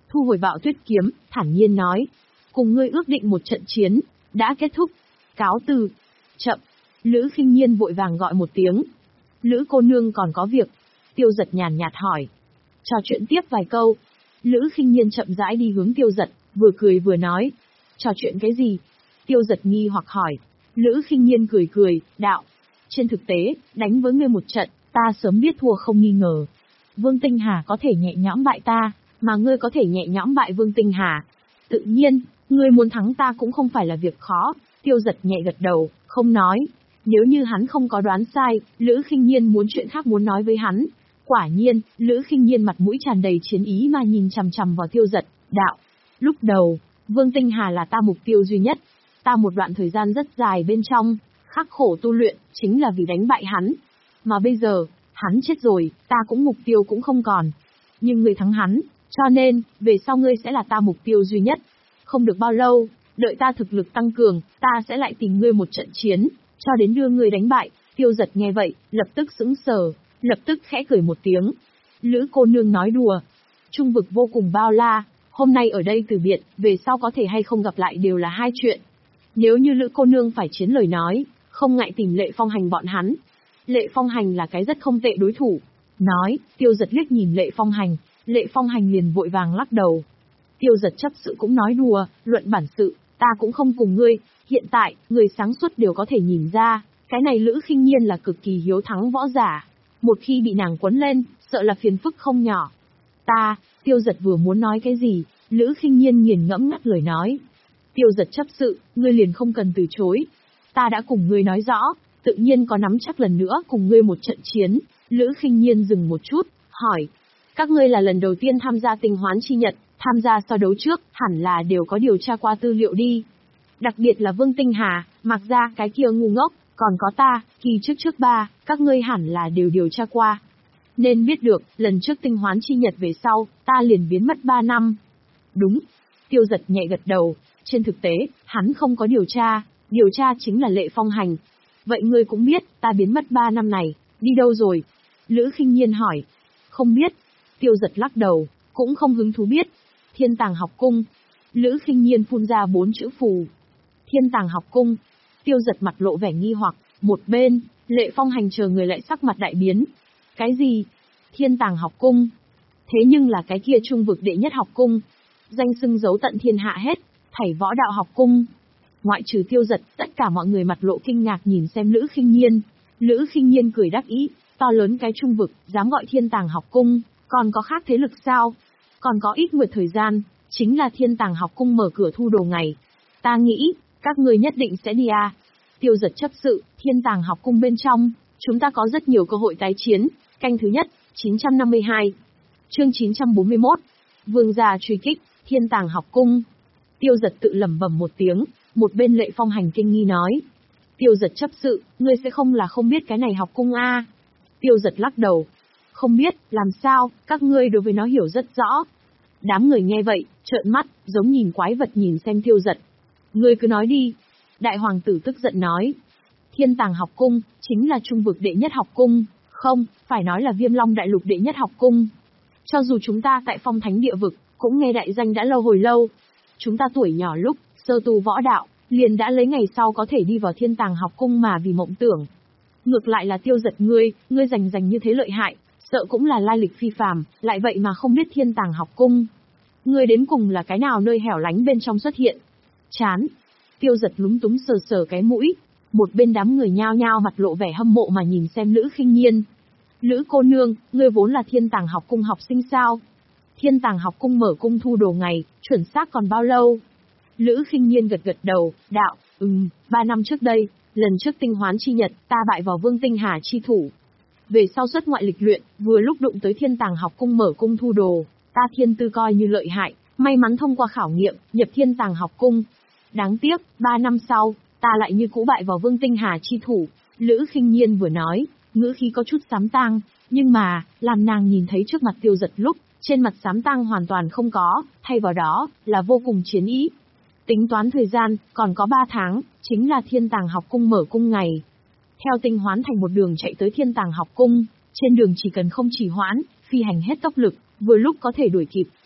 thu hồi Bạo Tuyết kiếm, thản nhiên nói. Cùng ngươi ước định một trận chiến, đã kết thúc. Cáo từ. Chậm. Lữ Khinh Nhiên vội vàng gọi một tiếng. Lữ cô nương còn có việc. Tiêu Giật nhàn nhạt hỏi. Trò chuyện tiếp vài câu. Lữ Khinh Nhiên chậm rãi đi hướng Tiêu Giật, vừa cười vừa nói. Trò chuyện cái gì? Tiêu Giật nghi hoặc hỏi. Lữ Khinh Nhiên cười cười, đạo. Trên thực tế, đánh với ngươi một trận, ta sớm biết thua không nghi ngờ. Vương Tinh Hà có thể nhẹ nhõm bại ta, mà ngươi có thể nhẹ nhõm bại Vương Tinh Hà. Tự nhiên, ngươi muốn thắng ta cũng không phải là việc khó. Tiêu Giật nhẹ gật đầu, không nói. Nếu như hắn không có đoán sai, Lữ Khinh Nhiên muốn chuyện khác muốn nói với hắn. Quả nhiên, Lữ Khinh Nhiên mặt mũi tràn đầy chiến ý mà nhìn chằm chằm vào Tiêu Giật, đạo. Lúc đầu, Vương Tinh Hà là ta mục tiêu duy nhất. Ta một đoạn thời gian rất dài bên trong, khắc khổ tu luyện, chính là vì đánh bại hắn. Mà bây giờ, hắn chết rồi, ta cũng mục tiêu cũng không còn. Nhưng ngươi thắng hắn, cho nên, về sau ngươi sẽ là ta mục tiêu duy nhất. Không được bao lâu, đợi ta thực lực tăng cường, ta sẽ lại tìm ngươi một trận chiến, cho đến đưa ngươi đánh bại. Tiêu Giật nghe vậy, lập tức sững sờ, lập tức khẽ cười một tiếng. Lữ cô nương nói đùa. Trung vực vô cùng bao la, hôm nay ở đây từ biệt, về sau có thể hay không gặp lại đều là hai chuyện. Nếu như Lữ cô nương phải chiến lời nói, không ngại tìm Lệ Phong Hành bọn hắn. Lệ Phong Hành là cái rất không tệ đối thủ. Nói, Tiêu Giật liếc nhìn Lệ Phong Hành, Lệ Phong Hành liền vội vàng lắc đầu. Tiêu Giật chấp sự cũng nói đùa, luận bản sự, ta cũng không cùng ngươi, hiện tại, người sáng suốt đều có thể nhìn ra, cái này Lữ Khinh Nhiên là cực kỳ hiếu thắng võ giả. Một khi bị nàng quấn lên, sợ là phiền phức không nhỏ. Ta, Tiêu Giật vừa muốn nói cái gì, Lữ Khinh Nhiên nghiền ngẫm ngắt lời nói. Tiêu Giật chấp sự, ngươi liền không cần từ chối. Ta đã cùng ngươi nói rõ, tự nhiên có nắm chắc lần nữa cùng ngươi một trận chiến. Lữ Khinh Nhiên dừng một chút, hỏi. Các ngươi là lần đầu tiên tham gia Tinh Hoán Chi Nhật, tham gia so đấu trước, hẳn là đều có điều tra qua tư liệu đi. Đặc biệt là Vương Tinh Hà, mặc ra cái kia ngu ngốc, còn có ta, kỳ trước trước ba, các ngươi hẳn là đều điều tra qua. Nên biết được, lần trước Tinh Hoán Chi Nhật về sau, ta liền biến mất ba năm. Đúng. Tiêu Giật nhẹ gật đầu, trên thực tế, hắn không có điều tra, điều tra chính là Lệ Phong Hành. Vậy ngươi cũng biết, ta biến mất ba năm này, đi đâu rồi? Lữ Khinh Nhiên hỏi. Không biết. Tiêu Giật lắc đầu, cũng không hứng thú biết. Thiên Tàng Học Cung. Lữ Khinh Nhiên phun ra bốn chữ phù. Thiên Tàng Học Cung. Tiêu Giật mặt lộ vẻ nghi hoặc, một bên, Lệ Phong Hành chờ người lại sắc mặt đại biến. Cái gì? Thiên Tàng Học Cung. Thế nhưng là cái kia trung vực đệ nhất học cung. Danh xưng giấu tận thiên hạ hết, thảy võ đạo học cung. Ngoại trừ Tiêu Giật, tất cả mọi người mặt lộ kinh ngạc nhìn xem Lữ Khinh Nhiên. Lữ Khinh Nhiên cười đắc ý, to lớn cái trung vực, dám gọi Thiên Tàng Học Cung, còn có khác thế lực sao? Còn có ít nguyệt thời gian, chính là Thiên Tàng Học Cung mở cửa thu đồ ngày. Ta nghĩ, các ngươi nhất định sẽ đi à. Tiêu Giật chấp sự, Thiên Tàng Học Cung bên trong, chúng ta có rất nhiều cơ hội tái chiến. Canh thứ nhất, chín trăm năm mươi hai. Chương chín trăm bốn mươi mốt. Vương gia truy kích, Thiên Tàng Học Cung. Tiêu Giật tự lẩm bẩm một tiếng, một bên Lệ Phong Hành kinh nghi nói. Tiêu Giật chấp sự, ngươi sẽ không là không biết cái này học cung a? À? Tiêu Giật lắc đầu. Không biết, làm sao, các ngươi đối với nó hiểu rất rõ. Đám người nghe vậy, trợn mắt, giống nhìn quái vật nhìn xem Tiêu Giật. Ngươi cứ nói đi. Đại hoàng tử tức giận nói. Thiên Tàng Học Cung, chính là trung vực đệ nhất học cung, không, phải nói là Viêm Long Đại Lục đệ nhất học cung. Cho dù chúng ta tại Phong Thánh địa vực, cũng nghe đại danh đã lâu hồi lâu. Chúng ta tuổi nhỏ lúc, sơ tu võ đạo, liền đã lấy ngày sau có thể đi vào Thiên Tàng Học Cung mà vì mộng tưởng. Ngược lại là Tiêu Giật ngươi, ngươi rành rành như thế lợi hại, sợ cũng là lai lịch phi phàm, lại vậy mà không biết Thiên Tàng Học Cung. Ngươi đến cùng là cái nào nơi hẻo lánh bên trong xuất hiện? Chán. Tiêu Giật lúng túng sờ sờ cái mũi. Một bên đám người nhao nhao mặt lộ vẻ hâm mộ mà nhìn xem Lữ Khinh Nhiên. Lữ cô nương, ngươi vốn là Thiên Tàng Học Cung học sinh sao? Thiên Tàng Học Cung mở cung thu đồ ngày, chuẩn xác còn bao lâu? Lữ Khinh Nhiên gật gật đầu, đạo, ừm, ba năm trước đây, lần trước Tinh Hoán Chi Nhật, ta bại vào Vương Tinh Hà chi thủ. Về sau xuất ngoại lịch luyện, vừa lúc đụng tới Thiên Tàng Học Cung mở cung thu đồ, ta thiên tư coi như lợi hại, may mắn thông qua khảo nghiệm, nhập Thiên Tàng Học Cung. Đáng tiếc, ba năm sau, ta lại như cũ bại vào Vương Tinh Hà chi thủ. Lữ Khinh Nhiên vừa nói, ngữ khí có chút xám tang, nhưng mà, làm nàng nhìn thấy trước mặt Tiêu Giật lúc, trên mặt xám tang hoàn toàn không có, thay vào đó, là vô cùng chiến ý. Tính toán thời gian, còn có ba tháng, chính là Thiên Tàng Học Cung mở cung ngày. Theo Tinh Hoán Thành một đường chạy tới Thiên Tàng Học Cung, trên đường chỉ cần không trì hoãn, phi hành hết tốc lực, vừa lúc có thể đuổi kịp.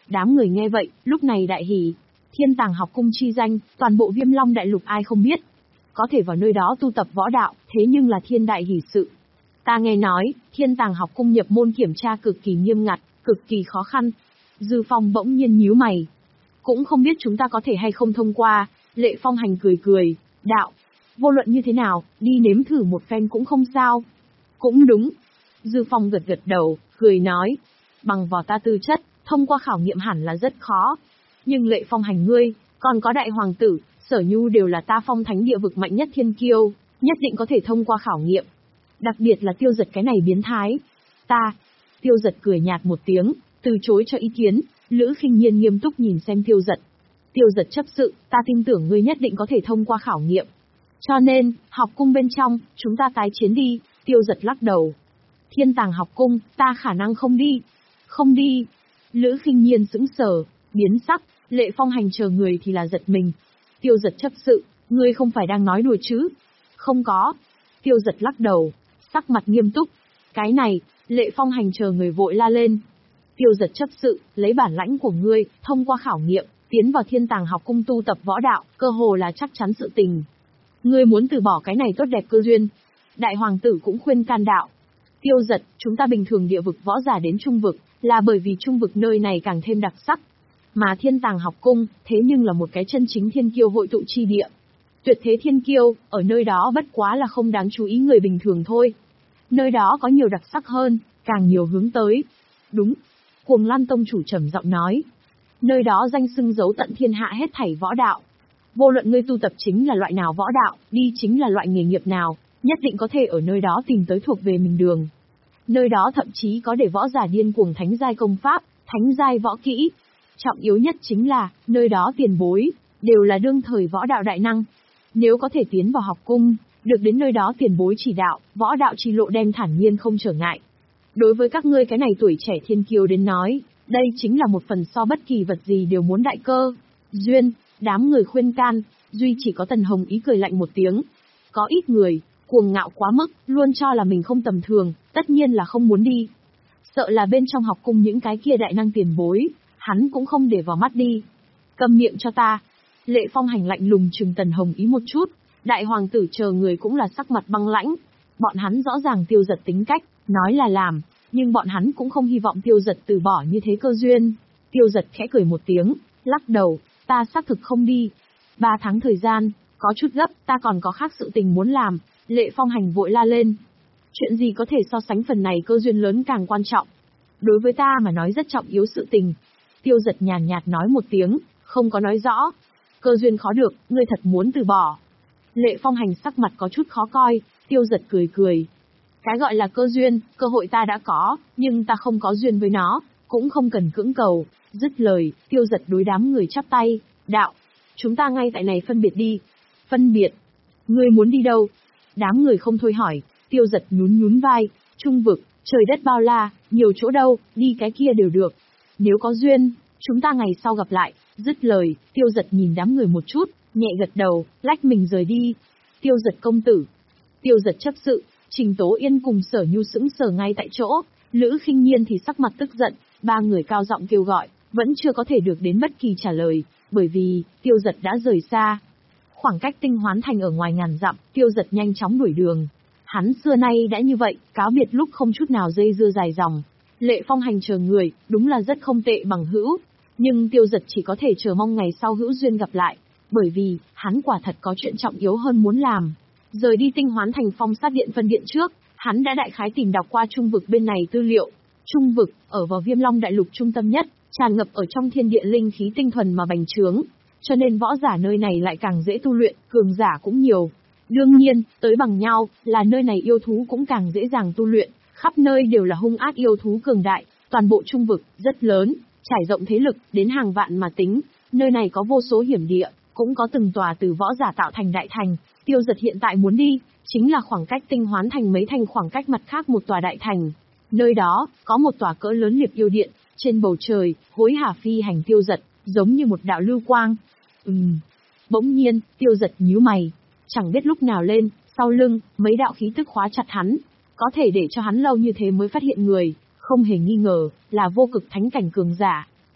Đám người nghe vậy, lúc này đại hỉ. Thiên Tàng học cung chi danh, toàn bộ Viêm Long đại lục ai không biết. Có thể vào nơi đó tu tập võ đạo, thế nhưng là thiên đại hỉ sự. Ta nghe nói, Thiên Tàng học cung nhập môn kiểm tra cực kỳ nghiêm ngặt, cực kỳ khó khăn. Dư Phong bỗng nhiên nhíu mày. Cũng không biết chúng ta có thể hay không thông qua. Lệ Phong Hành cười cười, đạo. Vô luận như thế nào, đi nếm thử một phen cũng không sao. Cũng đúng. Dư Phong gật gật đầu, cười nói. Bằng vào ta tư chất, thông qua khảo nghiệm hẳn là rất khó. Nhưng Lệ Phong Hành ngươi, còn có đại hoàng tử, Sở Nhu đều là ta phong thánh địa vực mạnh nhất thiên kiêu, nhất định có thể thông qua khảo nghiệm. Đặc biệt là Tiêu Giật cái này biến thái. Ta, Tiêu Giật cười nhạt một tiếng, từ chối cho ý kiến. Lữ Khinh Nhiên nghiêm túc nhìn xem Tiêu Giật. Tiêu Giật chấp sự, ta tin tưởng ngươi nhất định có thể thông qua khảo nghiệm. Cho nên, học cung bên trong, chúng ta tái chiến đi. Tiêu Giật lắc đầu. Thiên Tàng học cung, ta khả năng không đi. Không đi. Lữ Khinh Nhiên sững sờ, biến sắc. Lệ Phong Hành chờ người thì là giật mình. Tiêu Giật chấp sự, ngươi không phải đang nói đùa chứ? Không có. Tiêu Giật lắc đầu, sắc mặt nghiêm túc. Cái này, Lệ Phong Hành chờ người vội la lên. Tiêu Giật chấp sự, lấy bản lãnh của ngươi, thông qua khảo nghiệm, tiến vào Thiên Tàng học cung tu tập võ đạo, cơ hồ là chắc chắn sự tình. Ngươi muốn từ bỏ cái này tốt đẹp cơ duyên. Đại hoàng tử cũng khuyên can đạo. Tiêu Giật, chúng ta bình thường địa vực võ giả đến trung vực, là bởi vì trung vực nơi này càng thêm đặc sắc. Mà Thiên Tàng học cung, thế nhưng là một cái chân chính thiên kiêu hội tụ chi địa. Tuyệt thế thiên kiêu, ở nơi đó bất quá là không đáng chú ý người bình thường thôi. Nơi đó có nhiều đặc sắc hơn, càng nhiều hướng tới. Đúng. Cuồng Lan tông chủ trầm giọng nói. Nơi đó danh xưng giấu tận thiên hạ hết thảy võ đạo. Vô luận ngươi tu tập chính là loại nào võ đạo, đi chính là loại nghề nghiệp nào, nhất định có thể ở nơi đó tìm tới thuộc về mình đường. Nơi đó thậm chí có để võ giả điên cuồng thánh giai công pháp, thánh giai võ kỹ. Trọng yếu nhất chính là, nơi đó tiền bối, đều là đương thời võ đạo đại năng. Nếu có thể tiến vào học cung, được đến nơi đó tiền bối chỉ đạo, võ đạo chi lộ đem thản nhiên không trở ngại. Đối với các ngươi cái này tuổi trẻ thiên kiêu đến nói, đây chính là một phần so bất kỳ vật gì đều muốn đại cơ. Duyên, đám người khuyên can, duy chỉ có Tần Hồng Ý cười lạnh một tiếng. Có ít người, cuồng ngạo quá mức, luôn cho là mình không tầm thường, tất nhiên là không muốn đi. Sợ là bên trong học cung những cái kia đại năng tiền bối, hắn cũng không để vào mắt đi. Câm miệng cho ta. Lệ Phong Hành lạnh lùng trừng Tần Hồng Ý một chút, đại hoàng tử chờ người cũng là sắc mặt băng lãnh. Bọn hắn rõ ràng Tiêu Giật tính cách, nói là làm, nhưng bọn hắn cũng không hy vọng Tiêu Giật từ bỏ như thế cơ duyên. Tiêu Giật khẽ cười một tiếng, lắc đầu, ta xác thực không đi. Ba tháng thời gian, có chút gấp, ta còn có khác sự tình muốn làm. Lệ Phong Hành vội la lên. Chuyện gì có thể so sánh phần này cơ duyên lớn càng quan trọng? Đối với ta mà nói rất trọng yếu sự tình. Tiêu Giật nhàn nhạt nói một tiếng, không có nói rõ. Cơ duyên khó được, ngươi thật muốn từ bỏ. Lệ Phong Hành sắc mặt có chút khó coi, Tiêu Giật cười cười. Cái gọi là cơ duyên, cơ hội ta đã có, nhưng ta không có duyên với nó, cũng không cần cưỡng cầu. Dứt lời, Tiêu Giật đối đám người chắp tay, đạo. Chúng ta ngay tại này phân biệt đi. Phân biệt? Ngươi muốn đi đâu? Đám người không thôi hỏi, Tiêu Giật nhún nhún vai, trung vực, trời đất bao la, nhiều chỗ đâu, đi cái kia đều được. Nếu có duyên, chúng ta ngày sau gặp lại. Dứt lời, Tiêu Giật nhìn đám người một chút, nhẹ gật đầu, lách mình rời đi. Tiêu Giật công tử. Tiêu Giật chấp sự, Trình Tố Yên cùng Sở Nhu sững sờ ngay tại chỗ, Lữ Khinh Nhiên thì sắc mặt tức giận, ba người cao giọng kêu gọi, vẫn chưa có thể được đến bất kỳ trả lời, bởi vì, Tiêu Giật đã rời xa. Khoảng cách Tinh Hoán Thành ở ngoài ngàn dặm, Tiêu Giật nhanh chóng đuổi đường. Hắn xưa nay đã như vậy, cáo biệt lúc không chút nào dây dưa dài dòng. Lệ Phong Hành chờ người, đúng là rất không tệ bằng hữu. Nhưng Tiêu Giật chỉ có thể chờ mong ngày sau hữu duyên gặp lại, bởi vì, hắn quả thật có chuyện trọng yếu hơn muốn làm. Rời đi Tinh Hoán Thành Phong Sát Điện phân điện trước, hắn đã đại khái tìm đọc qua trung vực bên này tư liệu. Trung vực, ở vào Viêm Long đại lục trung tâm nhất, tràn ngập ở trong thiên địa linh khí tinh thuần mà bành trướng, cho nên võ giả nơi này lại càng dễ tu luyện, cường giả cũng nhiều. Đương nhiên, tới bằng nhau, là nơi này yêu thú cũng càng dễ dàng tu luyện, khắp nơi đều là hung ác yêu thú cường đại, toàn bộ trung vực, rất lớn, trải rộng thế lực, đến hàng vạn mà tính, nơi này có vô số hiểm địa, cũng có từng tòa từ võ giả tạo thành đại thành. Tiêu Giật hiện tại muốn đi, chính là khoảng cách Tinh Hoán Thành mấy thành khoảng cách mặt khác một tòa đại thành. Nơi đó, có một tòa cỡ lớn liệp yêu điện, trên bầu trời, hối hả phi hành Tiêu Giật, giống như một đạo lưu quang. Ừm. Bỗng nhiên, Tiêu Giật nhíu mày, chẳng biết lúc nào lên, sau lưng, mấy đạo khí tức khóa chặt hắn, có thể để cho hắn lâu như thế mới phát hiện người, không hề nghi ngờ, là vô cực thánh cảnh cường giả.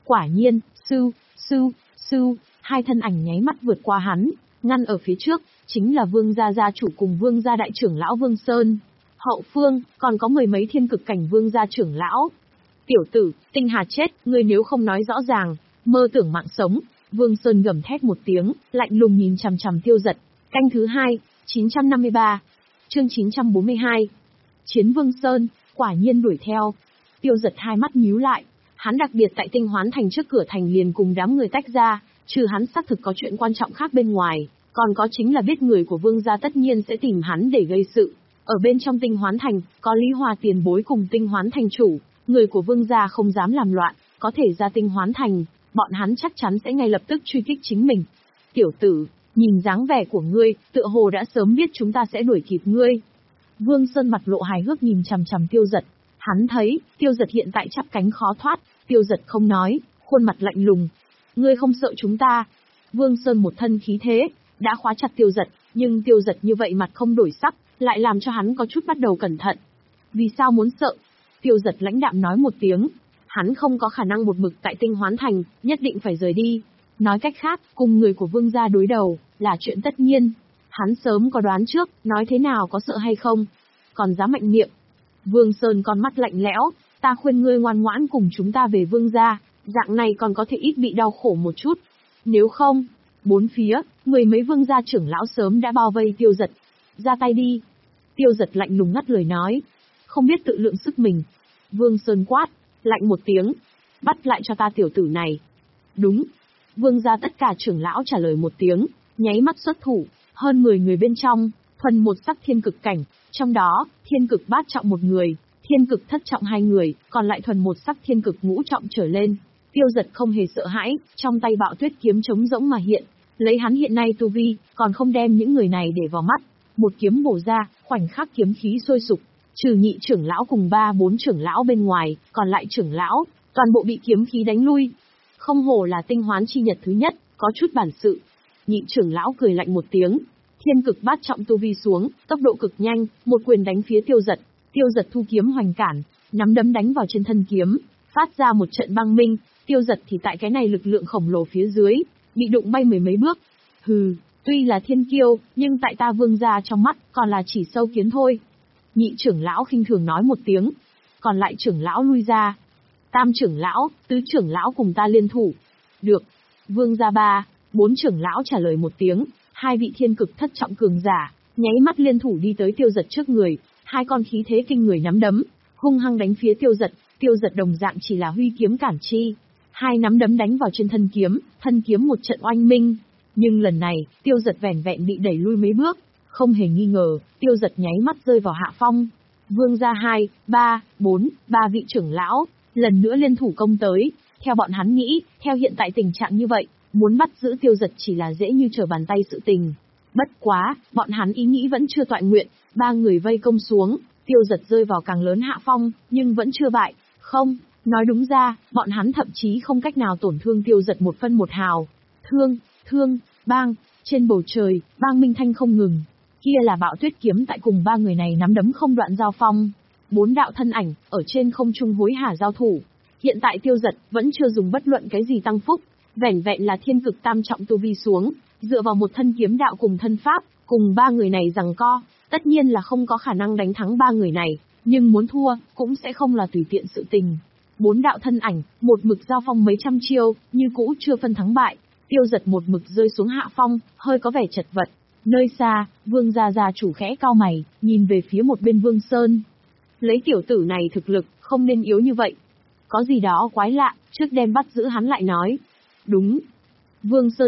Quả nhiên, sư, sư, sư, hai thân ảnh nháy mắt vượt qua hắn, ngăn ở phía trước, chính là Vương gia gia chủ cùng Vương gia đại trưởng lão Vương Sơn. Hậu phương, còn có mười mấy thiên cực cảnh Vương gia trưởng lão. Tiểu tử, Tinh Hà chết, ngươi nếu không nói rõ ràng, mơ tưởng mạng sống. Vương Sơn gầm thét một tiếng, lạnh lùng nhìn chằm chằm Tiêu Dật. Canh thứ hai, chín trăm năm mươi ba. Chương chín trăm bốn mươi hai. Chiến Vương Sơn, quả nhiên đuổi theo. Tiêu Dật hai mắt nhíu lại, hắn đặc biệt tại Tinh Hoán Thành trước cửa thành liền cùng đám người tách ra, trừ hắn xác thực có chuyện quan trọng khác bên ngoài, còn có chính là biết người của Vương gia tất nhiên sẽ tìm hắn để gây sự. Ở bên trong Tinh Hoán Thành, có Lý Hòa tiền bối cùng Tinh Hoán Thành chủ, người của Vương gia không dám làm loạn, có thể ra Tinh Hoán Thành, bọn hắn chắc chắn sẽ ngay lập tức truy kích chính mình. Tiểu tử, nhìn dáng vẻ của ngươi, tựa hồ đã sớm biết chúng ta sẽ đuổi kịp ngươi. Vương Sơn mặt lộ hài hước nhìn chằm chằm Tiêu Dật, hắn thấy, Tiêu Dật hiện tại chắp cánh khó thoát, Tiêu Dật không nói, khuôn mặt lạnh lùng. Ngươi không sợ chúng ta? Vương Sơn một thân khí thế, đã khóa chặt Tiêu Dật, nhưng Tiêu Dật như vậy mặt không đổi sắc, lại làm cho hắn có chút bắt đầu cẩn thận. Vì sao muốn sợ? Tiêu Dật lãnh đạm nói một tiếng, hắn không có khả năng một mực tại Tinh Hoán Thành, nhất định phải rời đi. Nói cách khác, cùng người của Vương gia đối đầu, là chuyện tất nhiên. Hắn sớm có đoán trước, nói thế nào có sợ hay không? Còn dám mạnh miệng. Vương Sơn con mắt lạnh lẽo, ta khuyên ngươi ngoan ngoãn cùng chúng ta về Vương gia, dạng này còn có thể ít bị đau khổ một chút. Nếu không, bốn phía, mười mấy Vương gia trưởng lão sớm đã bao vây Tiêu Dật. Ra tay đi. Tiêu Dật lạnh lùng ngắt lời nói. Không biết tự lượng sức mình. Vương Sơn quát, lạnh một tiếng. Bắt lại cho ta tiểu tử này. Đúng. Vương gia tất cả trưởng lão trả lời một tiếng, nháy mắt xuất thủ, hơn mười người bên trong, thuần một sắc thiên cực cảnh, trong đó, thiên cực bát trọng một người, thiên cực thất trọng hai người, còn lại thuần một sắc thiên cực ngũ trọng trở lên. Tiêu Dật không hề sợ hãi, trong tay Bạo Tuyết kiếm trống rỗng mà hiện, lấy hắn hiện nay tu vi, còn không đem những người này để vào mắt, một kiếm bổ ra, khoảnh khắc kiếm khí sôi sục, trừ nhị trưởng lão cùng ba bốn trưởng lão bên ngoài, còn lại trưởng lão, toàn bộ bị kiếm khí đánh lui. Không hổ là Tinh Hoán chi nhật thứ nhất, có chút bản sự. Nhị trưởng lão cười lạnh một tiếng, thiên cực bát trọng tu vi xuống, tốc độ cực nhanh, một quyền đánh phía Tiêu Dật. Tiêu Dật thu kiếm hoành cản, nắm đấm đánh vào trên thân kiếm, phát ra một trận băng minh. Tiêu Dật thì tại cái này lực lượng khổng lồ phía dưới, bị đụng bay mười mấy bước. Hừ, tuy là thiên kiêu, nhưng tại ta Vương gia trong mắt, còn là chỉ sâu kiến thôi. Nhị trưởng lão khinh thường nói một tiếng, còn lại trưởng lão lui ra. Tam trưởng lão, tứ trưởng lão cùng ta liên thủ. Được. Vương gia ba, bốn trưởng lão trả lời một tiếng, hai vị thiên cực thất trọng cường giả, nháy mắt liên thủ đi tới Tiêu Dật trước người, hai con khí thế kinh người nắm đấm, hung hăng đánh phía Tiêu Dật. Tiêu Dật đồng dạng chỉ là huy kiếm cản chi, hai nắm đấm đánh vào trên thân kiếm, thân kiếm một trận oanh minh. Nhưng lần này, Tiêu Dật vẻn vẹn bị đẩy lui mấy bước, không hề nghi ngờ, Tiêu Dật nháy mắt rơi vào hạ phong. Vương gia hai, ba, bốn, ba vị trưởng lão, lần nữa liên thủ công tới, theo bọn hắn nghĩ, theo hiện tại tình trạng như vậy, muốn bắt giữ Tiêu Dật chỉ là dễ như trở bàn tay sự tình. Bất quá, bọn hắn ý nghĩ vẫn chưa toại nguyện, ba người vây công xuống, Tiêu Dật rơi vào càng lớn hạ phong, nhưng vẫn chưa bại. Không, nói đúng ra, bọn hắn thậm chí không cách nào tổn thương Tiêu Dật một phân một hào. Thương, thương, bang, trên bầu trời, bang minh thanh không ngừng. Kia là Bạo Tuyết kiếm tại cùng ba người này nắm đấm không đoạn giao phong. Bốn đạo thân ảnh, ở trên không trung hối hả giao thủ. Hiện tại Tiêu Dật vẫn chưa dùng bất luận cái gì tăng phúc, vẻn vẹn là thiên cực tam trọng tu vi xuống, dựa vào một thân kiếm đạo cùng thân pháp, cùng ba người này giằng co, tất nhiên là không có khả năng đánh thắng ba người này, nhưng muốn thua, cũng sẽ không là tùy tiện sự tình. Bốn đạo thân ảnh, một mực giao phong mấy trăm chiêu, như cũ chưa phân thắng bại, Tiêu Dật một mực rơi xuống hạ phong, hơi có vẻ chật vật. Nơi xa, Vương gia gia chủ khẽ cau mày, nhìn về phía một bên Vương Sơn. Lấy tiểu tử này thực lực, không nên yếu như vậy. Có gì đó quái lạ, trước đem bắt giữ hắn lại nói. Đúng. Vương Sơn